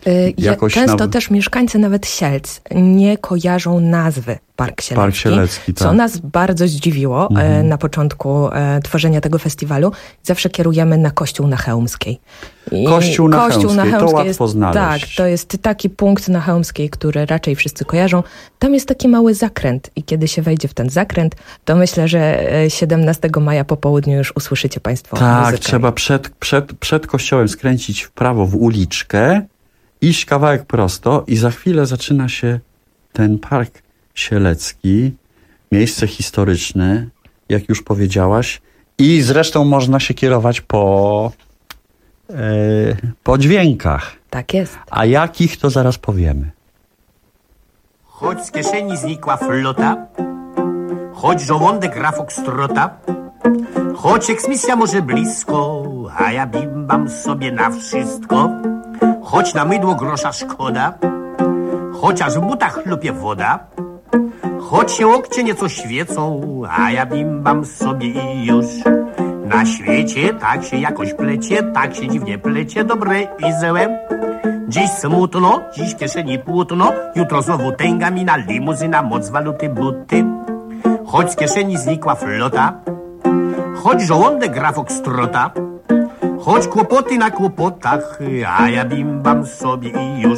Y, Jakoś często nawet... też mieszkańcy nawet Sielc nie kojarzą nazwy Park Sielecki, Park Sielecki, tak. co nas bardzo zdziwiło mhm. e, na początku e, tworzenia tego festiwalu. Zawsze kierujemy na Kościół na Chełmskiej. I Kościół na Kościół Chełmskiej, na to łatwo jest, znaleźć. Tak, to jest taki punkt na Chełmskiej, który raczej wszyscy kojarzą. Tam jest taki mały zakręt i kiedy się wejdzie w ten zakręt, to myślę, że siedemnastego maja po południu już usłyszycie Państwo Tak, muzykę. trzeba przed, przed, przed kościołem skręcić w prawo w uliczkę, iść kawałek prosto i za chwilę zaczyna się ten Park Sielecki, miejsce historyczne, jak już powiedziałaś, i zresztą można się kierować po, e, po dźwiękach. Tak jest. A jakich, to zaraz powiemy. Choć z kieszeni znikła flota, choć żołądek gra foxtrota, choć eksmisja może blisko, a ja bimbam sobie na wszystko. Choć na mydło grosza szkoda, chociaż w butach chlupie woda, choć się łokcie nieco świecą, a ja bimbam sobie i już. Na świecie tak się jakoś plecie, tak się dziwnie plecie, dobre i złe. Dziś smutno, dziś w kieszeni płótno, jutro znowu tęga mina, limuzyna, moc waluty, buty. Choć z kieszeni znikła flota, choć żołądek gra foxtrota, choć kłopoty na kłopotach, a ja bimbam sobie i już.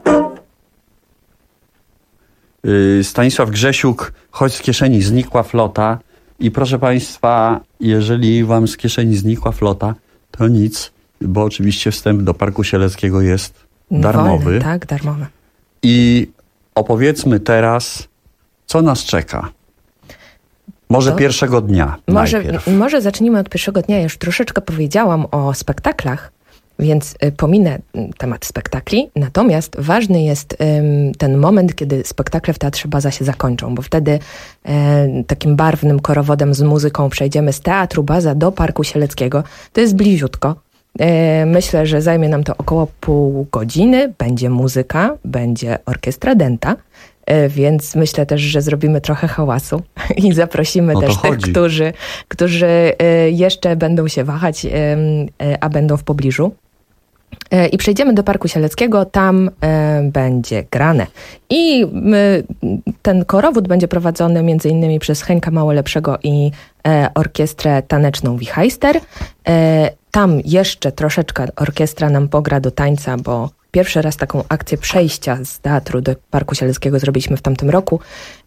Yy, Stanisław Grzesiuk, choć z kieszeni znikła flota. I proszę Państwa, jeżeli Wam z kieszeni znikła flota, to nic, bo oczywiście wstęp do Parku Sieleckiego jest darmowy. Wolny, tak, darmowy. I opowiedzmy teraz, co nas czeka. Może to pierwszego dnia może, najpierw. może zacznijmy od pierwszego dnia. Ja już troszeczkę powiedziałam o spektaklach, więc pominę temat spektakli. Natomiast ważny jest um, ten moment, kiedy spektakle w Teatrze Baza się zakończą, bo wtedy e, takim barwnym korowodem z muzyką przejdziemy z Teatru Baza do Parku Sieleckiego. To jest bliziutko. E, myślę, że zajmie nam to około pół godziny. Będzie muzyka, będzie orkiestra dęta. Więc myślę też, że zrobimy trochę hałasu i zaprosimy też tych, którzy, którzy jeszcze będą się wahać, a będą w pobliżu. I przejdziemy do Parku Sieleckiego, tam będzie grane. I ten korowód będzie prowadzony między innymi przez Henka Małolepszego i orkiestrę taneczną Wichajster. Tam jeszcze troszeczkę orkiestra nam pogra do tańca, bo pierwszy raz taką akcję przejścia z teatru do Parku Sieleckiego zrobiliśmy w tamtym roku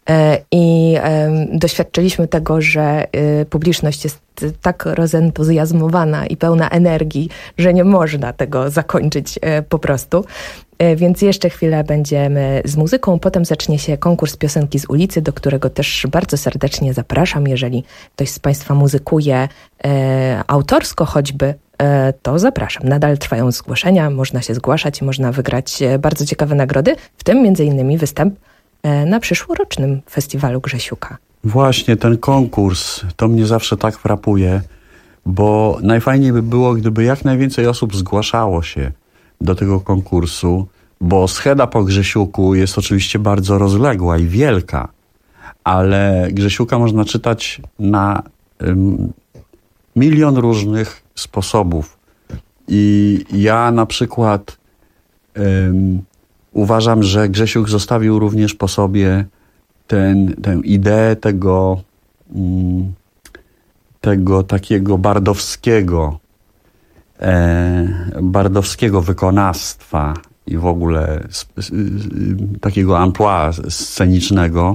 i doświadczyliśmy tego, że publiczność jest tak rozentuzjazmowana i pełna energii, że nie można tego zakończyć po prostu. Więc jeszcze chwilę będziemy z muzyką, potem zacznie się konkurs piosenki z ulicy, do którego też bardzo serdecznie zapraszam. Jeżeli ktoś z Państwa muzykuje autorsko choćby, to zapraszam. Nadal trwają zgłoszenia, można się zgłaszać, można wygrać bardzo ciekawe nagrody, w tym między innymi występ na przyszłorocznym festiwalu Grzesiuka. Właśnie ten konkurs, to mnie zawsze tak frapuje, bo najfajniej by było, gdyby jak najwięcej osób zgłaszało się do tego konkursu, bo scheda po Grzesiuku jest oczywiście bardzo rozległa i wielka, ale Grzesiuka można czytać na um, milion różnych sposobów. I ja na przykład um, uważam, że Grzesiuk zostawił również po sobie ten, tę ideę tego, um, tego takiego bardowskiego, e, bardowskiego wykonawstwa i w ogóle sp, s, takiego amplua scenicznego.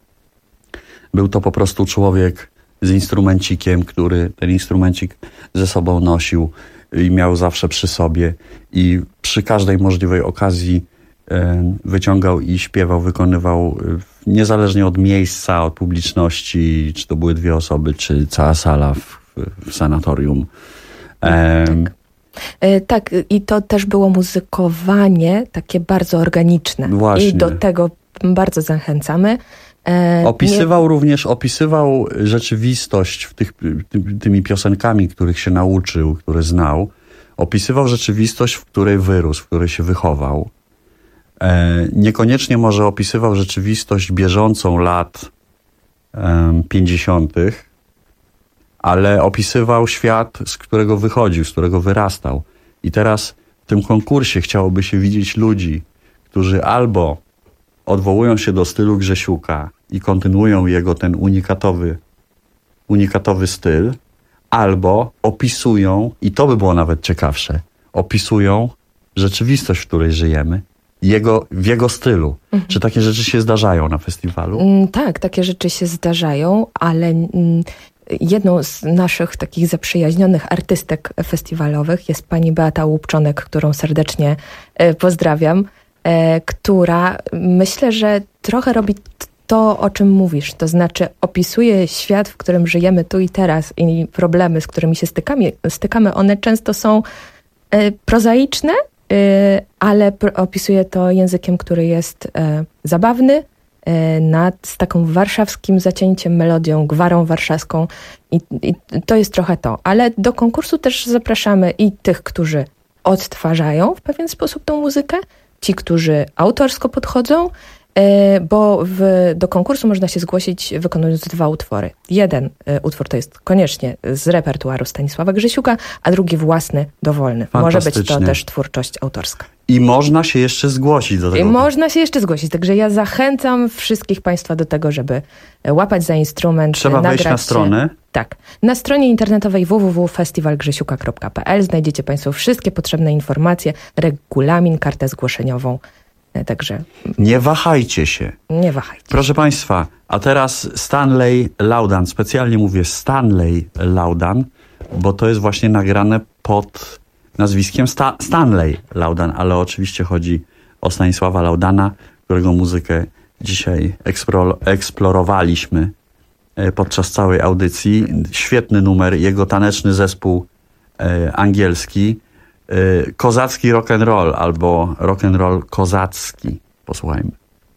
Był to po prostu człowiek z instrumencikiem, który ten instrumencik ze sobą nosił i miał zawsze przy sobie i przy każdej możliwej okazji e, wyciągał i śpiewał, wykonywał e, niezależnie od miejsca, od publiczności, czy to były dwie osoby, czy cała sala w, w sanatorium. E, tak. E, tak, i to też było muzykowanie takie bardzo organiczne. Właśnie. I do tego bardzo zachęcamy. E, opisywał nie... również, opisywał rzeczywistość w tych, ty, tymi piosenkami, których się nauczył, które znał. Opisywał rzeczywistość, w której wyrósł, w której się wychował. E, niekoniecznie może opisywał rzeczywistość bieżącą lat e, pięćdziesiątych, ale opisywał świat, z którego wychodził, z którego wyrastał. I teraz tym konkursie chciałoby się widzieć ludzi, którzy albo odwołują się do stylu Grzesiuka i kontynuują jego ten unikatowy, unikatowy styl, albo opisują, i to by było nawet ciekawsze, opisują rzeczywistość, w której żyjemy, jego, w jego stylu. Mhm. Czy takie rzeczy się zdarzają na festiwalu? Mm, tak, takie rzeczy się zdarzają, ale mm, jedną z naszych takich zaprzyjaźnionych artystek festiwalowych jest pani Beata Łupczonek, którą serdecznie e, pozdrawiam, e, która myślę, że trochę robi to, o czym mówisz, to znaczy opisuje świat, w którym żyjemy tu i teraz i problemy, z którymi się stykamy, stykamy one często są e, prozaiczne, e, ale pr- opisuje to językiem, który jest e, zabawny, e, nad, z taką warszawskim zacięciem, melodią, gwarą warszawską i, i to jest trochę to. Ale do konkursu też zapraszamy i tych, którzy odtwarzają w pewien sposób tą muzykę, ci, którzy autorsko podchodzą, bo w, do konkursu można się zgłosić wykonując dwa utwory. Jeden y, utwór to jest koniecznie z repertuaru Stanisława Grzesiuka, a drugi własny, dowolny. Może być to też twórczość autorska. I można się jeszcze zgłosić do tego. I można się jeszcze zgłosić, także ja zachęcam wszystkich Państwa do tego, żeby łapać za instrument. Trzeba wejść na stronę? Tak. Na stronie internetowej w w w kropka festiwal grzesiuka kropka p l znajdziecie Państwo wszystkie potrzebne informacje, regulamin, kartę zgłoszeniową. Także nie wahajcie się. Nie wahajcie. Proszę Państwa, a teraz Stanley Laudan. Specjalnie mówię Stanley Laudan, bo to jest właśnie nagrane pod nazwiskiem Sta- Stanley Laudan, ale oczywiście chodzi o Stanisława Laudana, którego muzykę dzisiaj eksplo- eksplorowaliśmy podczas całej audycji. Świetny numer, jego taneczny zespół e, angielski. Kozacki rock'n'roll albo rock'n'roll kozacki. Posłuchajmy.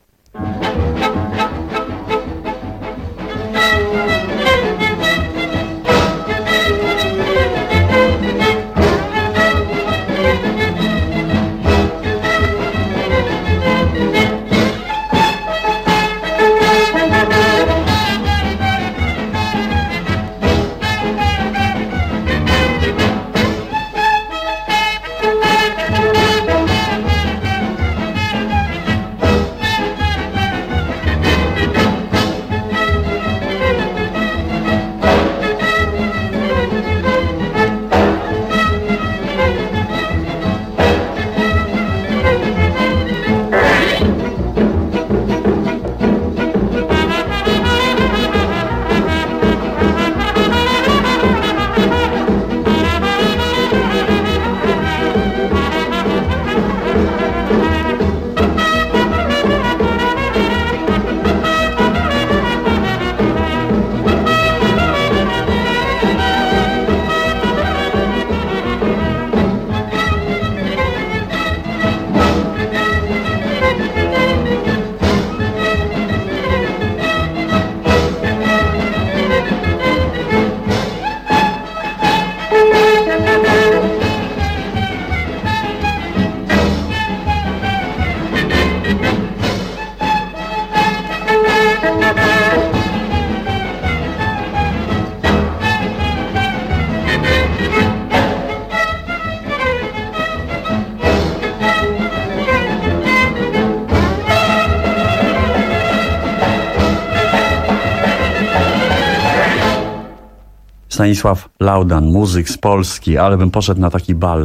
Stanisław Laudan, muzyk z Polski, ale bym poszedł na taki bal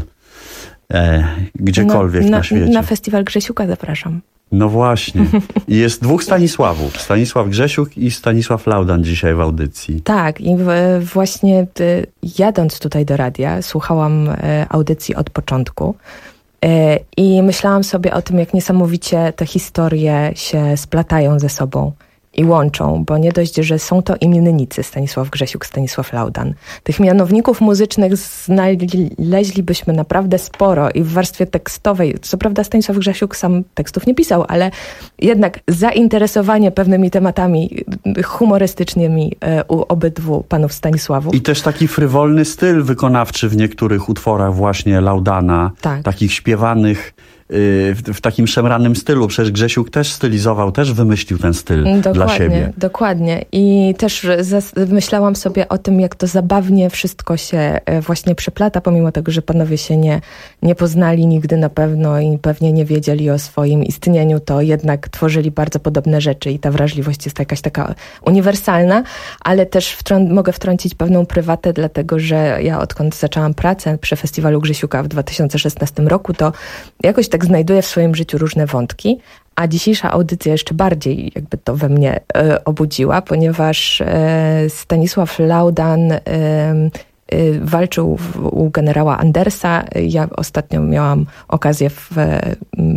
e, gdziekolwiek na, na, na świecie. Na festiwal Grzesiuka zapraszam. No właśnie. I jest dwóch Stanisławów. Stanisław Grzesiuk i Stanisław Laudan dzisiaj w audycji. Tak. I w, właśnie y, jadąc tutaj do radia, słuchałam y, audycji od początku y, i myślałam sobie o tym, jak niesamowicie te historie się splatają ze sobą i łączą, bo nie dość, że są to imiennicy Stanisław Grzesiuk, Stanisław Laudan. Tych mianowników muzycznych znaleźlibyśmy naprawdę sporo i w warstwie tekstowej, co prawda Stanisław Grzesiuk sam tekstów nie pisał, ale jednak zainteresowanie pewnymi tematami humorystycznymi u obydwu panów Stanisławów. I też taki frywolny styl wykonawczy w niektórych utworach właśnie Laudana, tak. Takich śpiewanych w, w takim szemranym stylu. Przecież Grzesiuk też stylizował, też wymyślił ten styl dokładnie, dla siebie. Dokładnie. I też zas- myślałam sobie o tym, jak to zabawnie wszystko się właśnie przeplata, pomimo tego, że panowie się nie, nie poznali nigdy na pewno i pewnie nie wiedzieli o swoim istnieniu, to jednak tworzyli bardzo podobne rzeczy i ta wrażliwość jest jakaś taka uniwersalna, ale też wtrą- mogę wtrącić pewną prywatę, dlatego że ja odkąd zaczęłam pracę przy Festiwalu Grzesiuka w dwa tysiące szesnastym roku, to jakoś tak znajduję w swoim życiu różne wątki, a dzisiejsza audycja jeszcze bardziej jakby to we mnie e, obudziła, ponieważ e, Stanisław Laudan e, e, walczył w, u generała Andersa. Ja ostatnio miałam okazję w, e,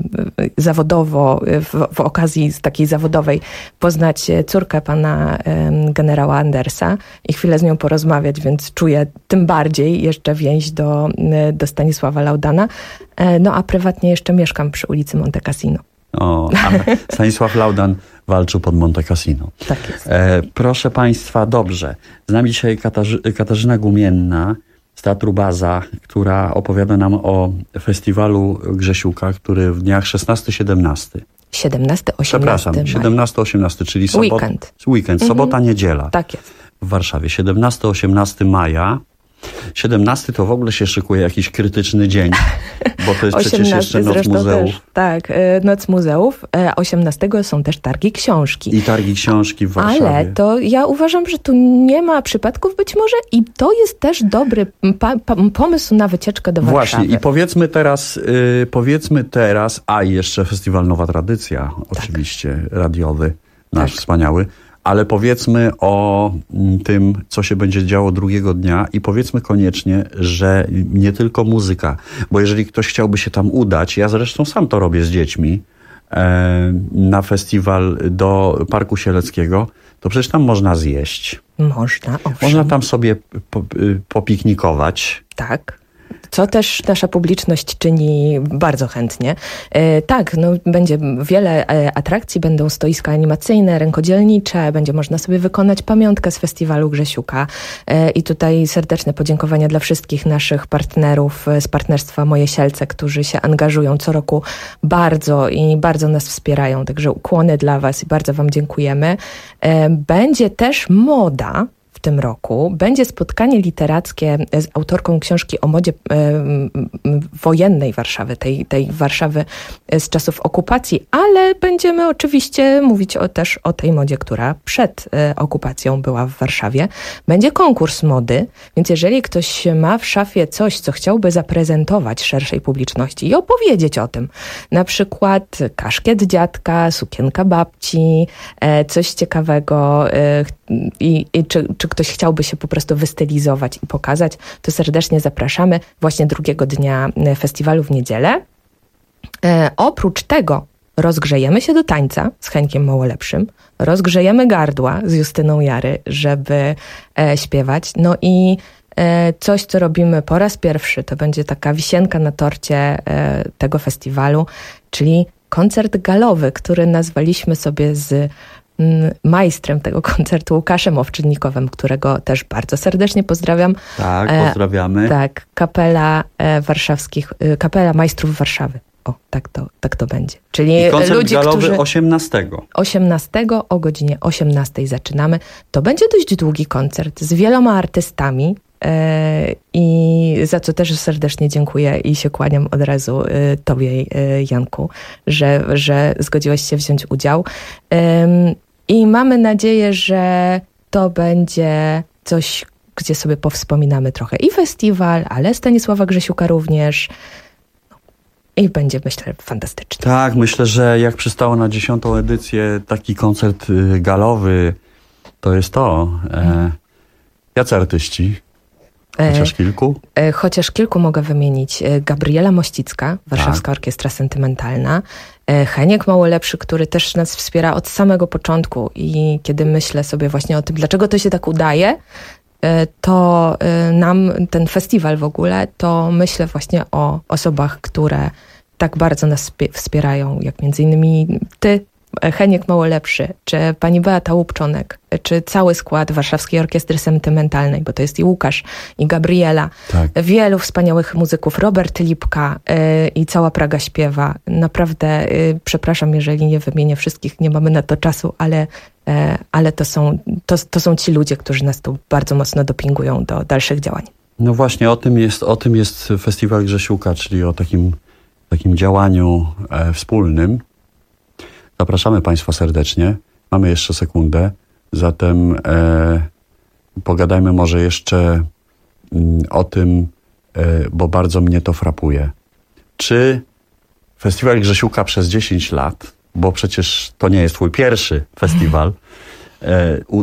zawodowo, w, w okazji takiej zawodowej poznać córkę pana e, generała Andersa i chwilę z nią porozmawiać, więc czuję tym bardziej jeszcze więź do, do Stanisława Laudana. E, no a prywatnie jeszcze mieszkam przy ulicy Monte Cassino. O, a Stanisław Laudan walczył pod Monte Cassino. Tak jest. E, proszę Państwa, dobrze. Z nami dzisiaj Katarzy- Katarzyna Gumienna z Teatru Baza, która opowiada nam o festiwalu Grzesiuka, który w dniach szesnastego siedemnastego. siedemnastego osiemnastego. Przepraszam, siedemnastego osiemnastego, czyli sobot, weekend. weekend, sobota, mhm. niedziela. Tak jest. W Warszawie. siedemnastego osiemnastego maja. siedemnasty to w ogóle się szykuje jakiś krytyczny dzień, bo to jest przecież jeszcze Noc Muzeów. Też, tak, Noc Muzeów. osiemnastego są też targi książki. I targi książki w Warszawie. Ale to ja uważam, że tu nie ma przypadków być może i to jest też dobry pa, pa, pomysł na wycieczkę do Warszawy. Właśnie i powiedzmy teraz, yy, powiedzmy teraz, a i jeszcze Festiwal Nowa Tradycja, tak. Oczywiście radiowy, nasz tak. wspaniały. Ale powiedzmy o tym, co się będzie działo drugiego dnia i powiedzmy koniecznie, że nie tylko muzyka, bo jeżeli ktoś chciałby się tam udać, ja zresztą sam to robię z dziećmi, e, na festiwal do Parku Sieleckiego, to przecież tam można zjeść. Można, owszem. Można tam sobie po, popiknikować. Tak. Co też nasza publiczność czyni bardzo chętnie. E, tak, no, będzie wiele e, atrakcji, będą stoiska animacyjne, rękodzielnicze, będzie można sobie wykonać pamiątkę z Festiwalu Grzesiuka. E, I tutaj serdeczne podziękowania dla wszystkich naszych partnerów z partnerstwa Moje Sielce, którzy się angażują co roku bardzo i bardzo nas wspierają. Także ukłony dla was i bardzo wam dziękujemy. E, będzie też moda. W tym roku będzie spotkanie literackie z autorką książki o modzie e, wojennej Warszawy, tej, tej Warszawy z czasów okupacji, ale będziemy oczywiście mówić o, też o tej modzie, która przed e, okupacją była w Warszawie. Będzie konkurs mody, więc jeżeli ktoś ma w szafie coś, co chciałby zaprezentować szerszej publiczności i opowiedzieć o tym, na przykład kaszkiet dziadka, sukienka babci, e, coś ciekawego e, i, i czy, czy ktoś chciałby się po prostu wystylizować i pokazać, to serdecznie zapraszamy właśnie drugiego dnia festiwalu w niedzielę. E, oprócz tego rozgrzejemy się do tańca z Henkiem Małolepszym, rozgrzejemy gardła z Justyną Jary, żeby e, śpiewać. No i e, coś, co robimy po raz pierwszy, to będzie taka wisienka na torcie e, tego festiwalu, czyli koncert galowy, który nazwaliśmy sobie z majstrem tego koncertu Łukaszem Owczynnikowym, którego też bardzo serdecznie pozdrawiam. Tak, pozdrawiamy. E, tak, kapela e, warszawskich, e, kapela majstrów Warszawy. O, tak to, tak to będzie. Czyli I koncert ludzie, galowy którzy... osiemnastego. osiemnastego o godzinie osiemnastej zaczynamy. To będzie dość długi koncert z wieloma artystami, i za co też serdecznie dziękuję i się kłaniam od razu tobie, Janku, że, że zgodziłeś się wziąć udział. I mamy nadzieję, że to będzie coś, gdzie sobie powspominamy trochę i festiwal, ale Stanisława Grzesiuka również. I będzie, myślę, fantastycznie. Tak, myślę, że jak przystało na dziesiątą edycję taki koncert galowy, to jest to. E, jacy artyści? Chociaż kilku? E, chociaż kilku mogę wymienić. Gabriela Mościcka, Warszawska tak. Orkiestra Sentymentalna. E, Heniek Małolepszy, który też nas wspiera od samego początku. I kiedy myślę sobie właśnie o tym, dlaczego to się tak udaje, e, to e, nam ten festiwal w ogóle, to myślę właśnie o osobach, które tak bardzo nas wspierają, jak między innymi ty, Heniek Małolepszy, czy pani Beata Łupczonek, czy cały skład Warszawskiej Orkiestry Sentymentalnej, bo to jest i Łukasz, i Gabriela. Tak. Wielu wspaniałych muzyków, Robert Lipka yy, i cała Praga śpiewa. Naprawdę, yy, przepraszam, jeżeli nie wymienię wszystkich, nie mamy na to czasu, ale, yy, ale to, są, to, to są ci ludzie, którzy nas tu bardzo mocno dopingują do dalszych działań. No właśnie, o tym jest, o tym jest Festiwal Grzesiuka, czyli o takim, takim działaniu e, wspólnym. Zapraszamy Państwa serdecznie. Mamy jeszcze sekundę, zatem e, pogadajmy może jeszcze mm, o tym, e, bo bardzo mnie to frapuje. Czy Festiwal Grzesiuka przez dziesięć lat, bo przecież to nie jest twój pierwszy festiwal, e, u,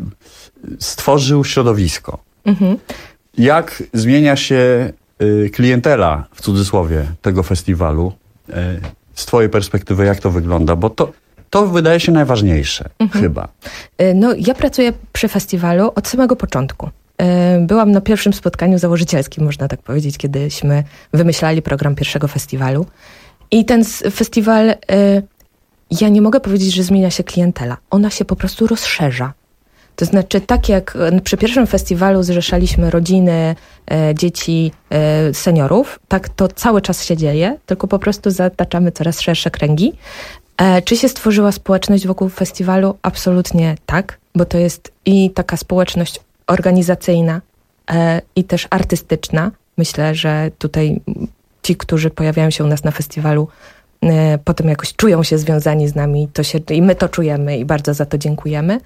stworzył środowisko. Mhm. Jak zmienia się y, klientela, w cudzysłowie, tego festiwalu? Y, z twojej perspektywy, jak to wygląda? Bo to, to wydaje się najważniejsze, mhm. chyba. No, ja pracuję przy festiwalu od samego początku. Byłam na pierwszym spotkaniu założycielskim, można tak powiedzieć, kiedyśmy wymyślali program pierwszego festiwalu. I ten festiwal, ja nie mogę powiedzieć, że zmienia się klientela. Ona się po prostu rozszerza. To znaczy, tak jak przy pierwszym festiwalu zrzeszaliśmy rodziny, e, dzieci, e, seniorów, tak to cały czas się dzieje, tylko po prostu zataczamy coraz szersze kręgi. E, czy się stworzyła społeczność wokół festiwalu? Absolutnie tak, bo to jest i taka społeczność organizacyjna e, i też artystyczna. Myślę, że tutaj ci, którzy pojawiają się u nas na festiwalu, potem jakoś czują się związani z nami to się, i my to czujemy i bardzo za to dziękujemy.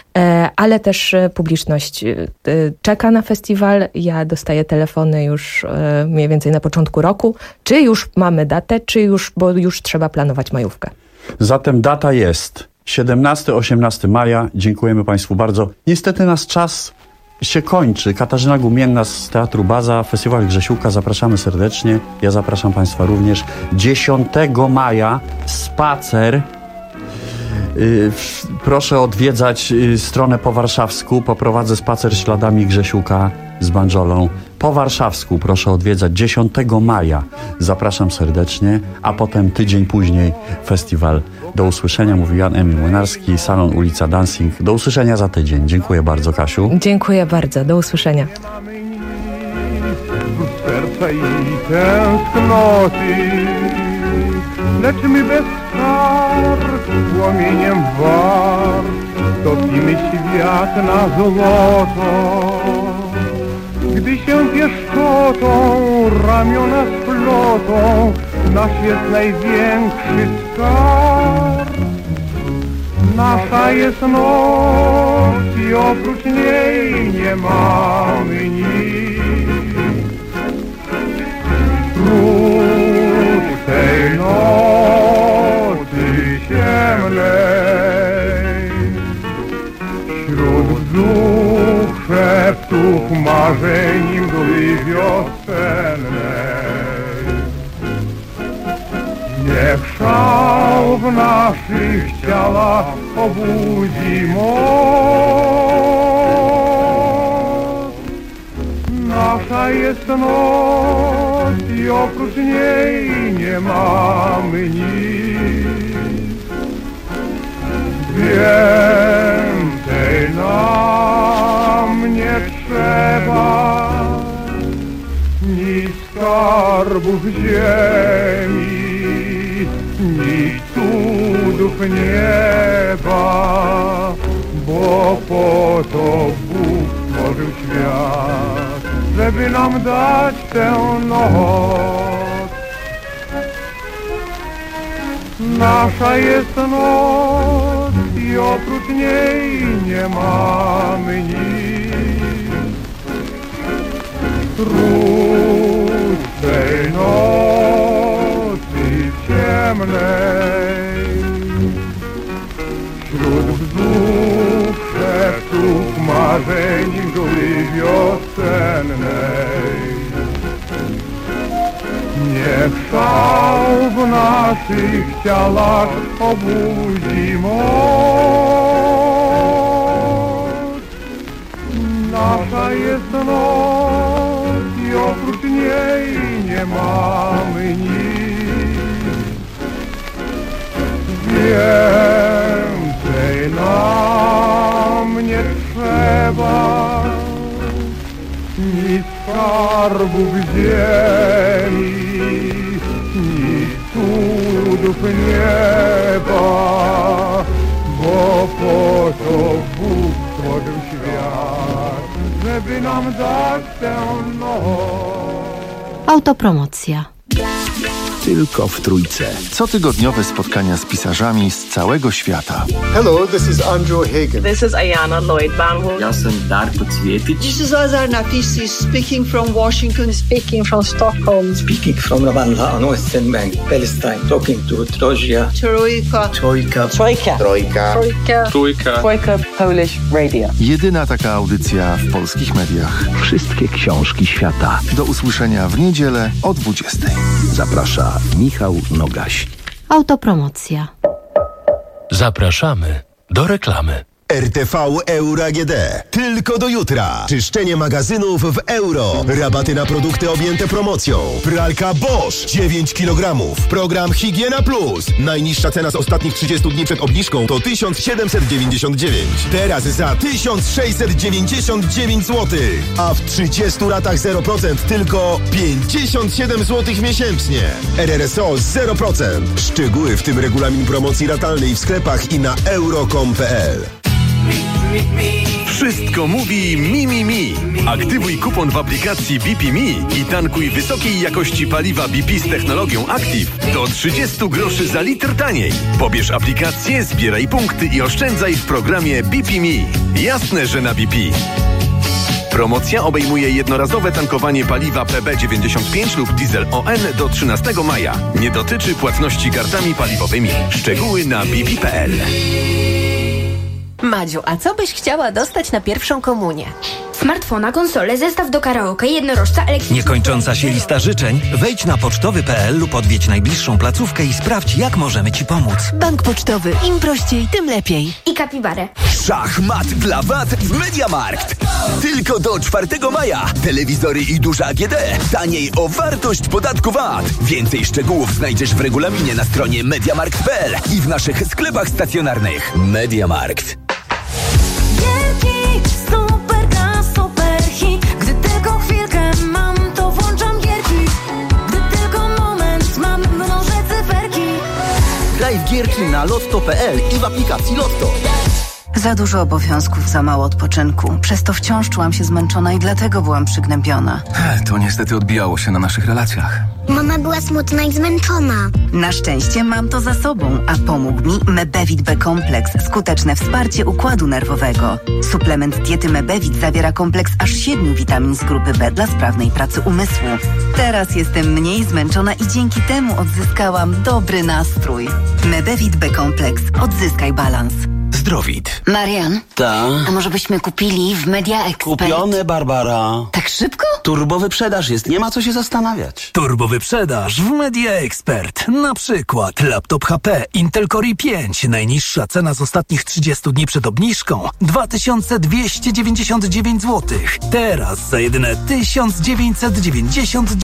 Ale też publiczność czeka na festiwal. Ja dostaję telefony już mniej więcej na początku roku. Czy już mamy datę, czy już, bo już trzeba planować majówkę. Zatem data jest siedemnastego do osiemnastego maja. Dziękujemy Państwu bardzo. Niestety nasz czas się kończy. Katarzyna Gumienna z Teatru Baza, Festiwal Grzesiuka. Zapraszamy serdecznie. Ja zapraszam Państwa również. dziesiątego maja spacer. Yy, proszę odwiedzać yy, stronę po warszawsku. Poprowadzę spacer śladami Grzesiuka z bandzolą. Po warszawsku proszę odwiedzać dziesiątego maja. Zapraszam serdecznie, a potem tydzień później festiwal. Do usłyszenia, mówił Jan Emil Młynarski, Salon Ulica Dancing. Do usłyszenia za tydzień. Dziękuję bardzo, Kasiu. Dziękuję bardzo. Do usłyszenia. Serca i tęsknoty, lecz my bez skarg płomieniem war topimy świat na złoto. Gdy się pieszczotą ramiona splotą, nasz jest największy skarb. Nasza jest noc i oprócz niej nie mamy nic. Prócz tej nocy ciemnej, wśród wzduch szeptów marzeń mgły wiosennej. Niech szał w naszych ciałach obudzi moc. Nasza jest noc i oprócz niej nie mamy nic. Więcej nam nie trzeba ni skarbów ziemi, ni cudów nieba, bo po to Bóg stworzył świat, żeby nam dać tę noc. Nasza jest noc i oprócz niej nie mamy nic. Ród tej nocy ciemnej, wśród wzduch szeptów marzeń mgły wiosennej. Niech szał w naszych ciałach obudzi moc. Nasza jest noc i oprócz niej nie mamy nic. Yeah. skarbów ziemi, ni cudów nieba, bo po to Bóg stworzył świat, żeby nam dać tę noc. Autopromocja. Tylko w Trójce. Cotygodniowe spotkania z pisarzami z całego świata. Hello, this is Andrew Hagen. This is Ayana Lloyd Banwell. Ja jestem Darko Cvjetić. This is Azar Nafisi speaking from Washington, speaking from Stockholm, speaking from Ramallah, North Bank, Palestine, talking to Trojia. Trójka. Trójka. Trójka. Trójka. Trójka. Trójka. Trójka Polish Radio. Jedyna taka audycja w polskich mediach. Wszystkie książki świata. Do usłyszenia w niedzielę o dwudziestej. Zaprasza Michał Nogaś. Autopromocja. Zapraszamy do reklamy. R T V Euro A G D. Tylko do jutra. Czyszczenie magazynów w euro. Rabaty na produkty objęte promocją. Pralka Bosch dziewięć kilogramów. Program Higiena Plus. Najniższa cena z ostatnich trzydziestu dni przed obniżką to tysiąc siedemset dziewięćdziesiąt dziewięć. Teraz za tysiąc sześćset dziewięćdziesiąt dziewięć złotych. A w trzydziestu ratach zero procent tylko pięćdziesiąt siedem złotych miesięcznie. R R S O zero procent. Szczegóły, w tym regulamin promocji ratalnej w sklepach i na euro kropka com kropka p l. Wszystko mówi Mi Mi Mi. Aktywuj kupon w aplikacji B P Mi i tankuj wysokiej jakości paliwa B P z technologią Active do trzydzieści groszy za litr taniej. Pobierz aplikację, zbieraj punkty i oszczędzaj w programie B P Mi. Jasne, że na B P. Promocja obejmuje jednorazowe tankowanie paliwa P B dziewięćdziesiąt pięć lub diesel O N do trzynastego maja. Nie dotyczy płatności kartami paliwowymi. Szczegóły na b p kropka p l. Madziu, a co byś chciała dostać na pierwszą komunię? Smartfona, konsolę, zestaw do karaoke, jednorożca, elektryczny... Niekończąca się lista życzeń? Wejdź na pocztowy kropka p l lub odwiedź najbliższą placówkę i sprawdź, jak możemy Ci pomóc. Bank Pocztowy. Im prościej, tym lepiej. I kapibarę. Szachmat dla V A T w MediaMarkt. Tylko do czwartego maja. Telewizory i duże A G D. Taniej o wartość podatku V A T. Więcej szczegółów znajdziesz w regulaminie na stronie mediamarkt kropka p l i w naszych sklepach stacjonarnych. MediaMarkt. Gierki, super, super hit. Gdy tylko chwilkę mam, to włączam gierki. Gdy tylko moment mam, mnożę cyferki. Graj w gierki na lotto kropka p l i w aplikacji Lotto. Za dużo obowiązków, za mało odpoczynku. Przez to wciąż czułam się zmęczona i dlatego byłam przygnębiona. To niestety odbijało się na naszych relacjach. Mama była smutna i zmęczona. Na szczęście mam to za sobą, a pomógł mi Mebevit B kompleks. Skuteczne wsparcie układu nerwowego. Suplement diety Mebevit zawiera kompleks aż siedmiu witamin z grupy B dla sprawnej pracy umysłu. Teraz jestem mniej zmęczona i dzięki temu odzyskałam dobry nastrój. Mebevit B kompleks. Odzyskaj balans. Zdrowit. Marian? Ta? A może byśmy kupili w Media Expert? Kupione, Barbara. Tak szybko? Turbo wyprzedaż jest, nie ma co się zastanawiać. Turbo wyprzedaż w Media Expert. Na przykład laptop H P Intel Core i pięć. Najniższa cena z ostatnich trzydziestu dni przed obniżką dwa tysiące dwieście dziewięćdziesiąt dziewięć złotych. Teraz za jedyne tysiąc dziewięćset dziewięćdziesiąt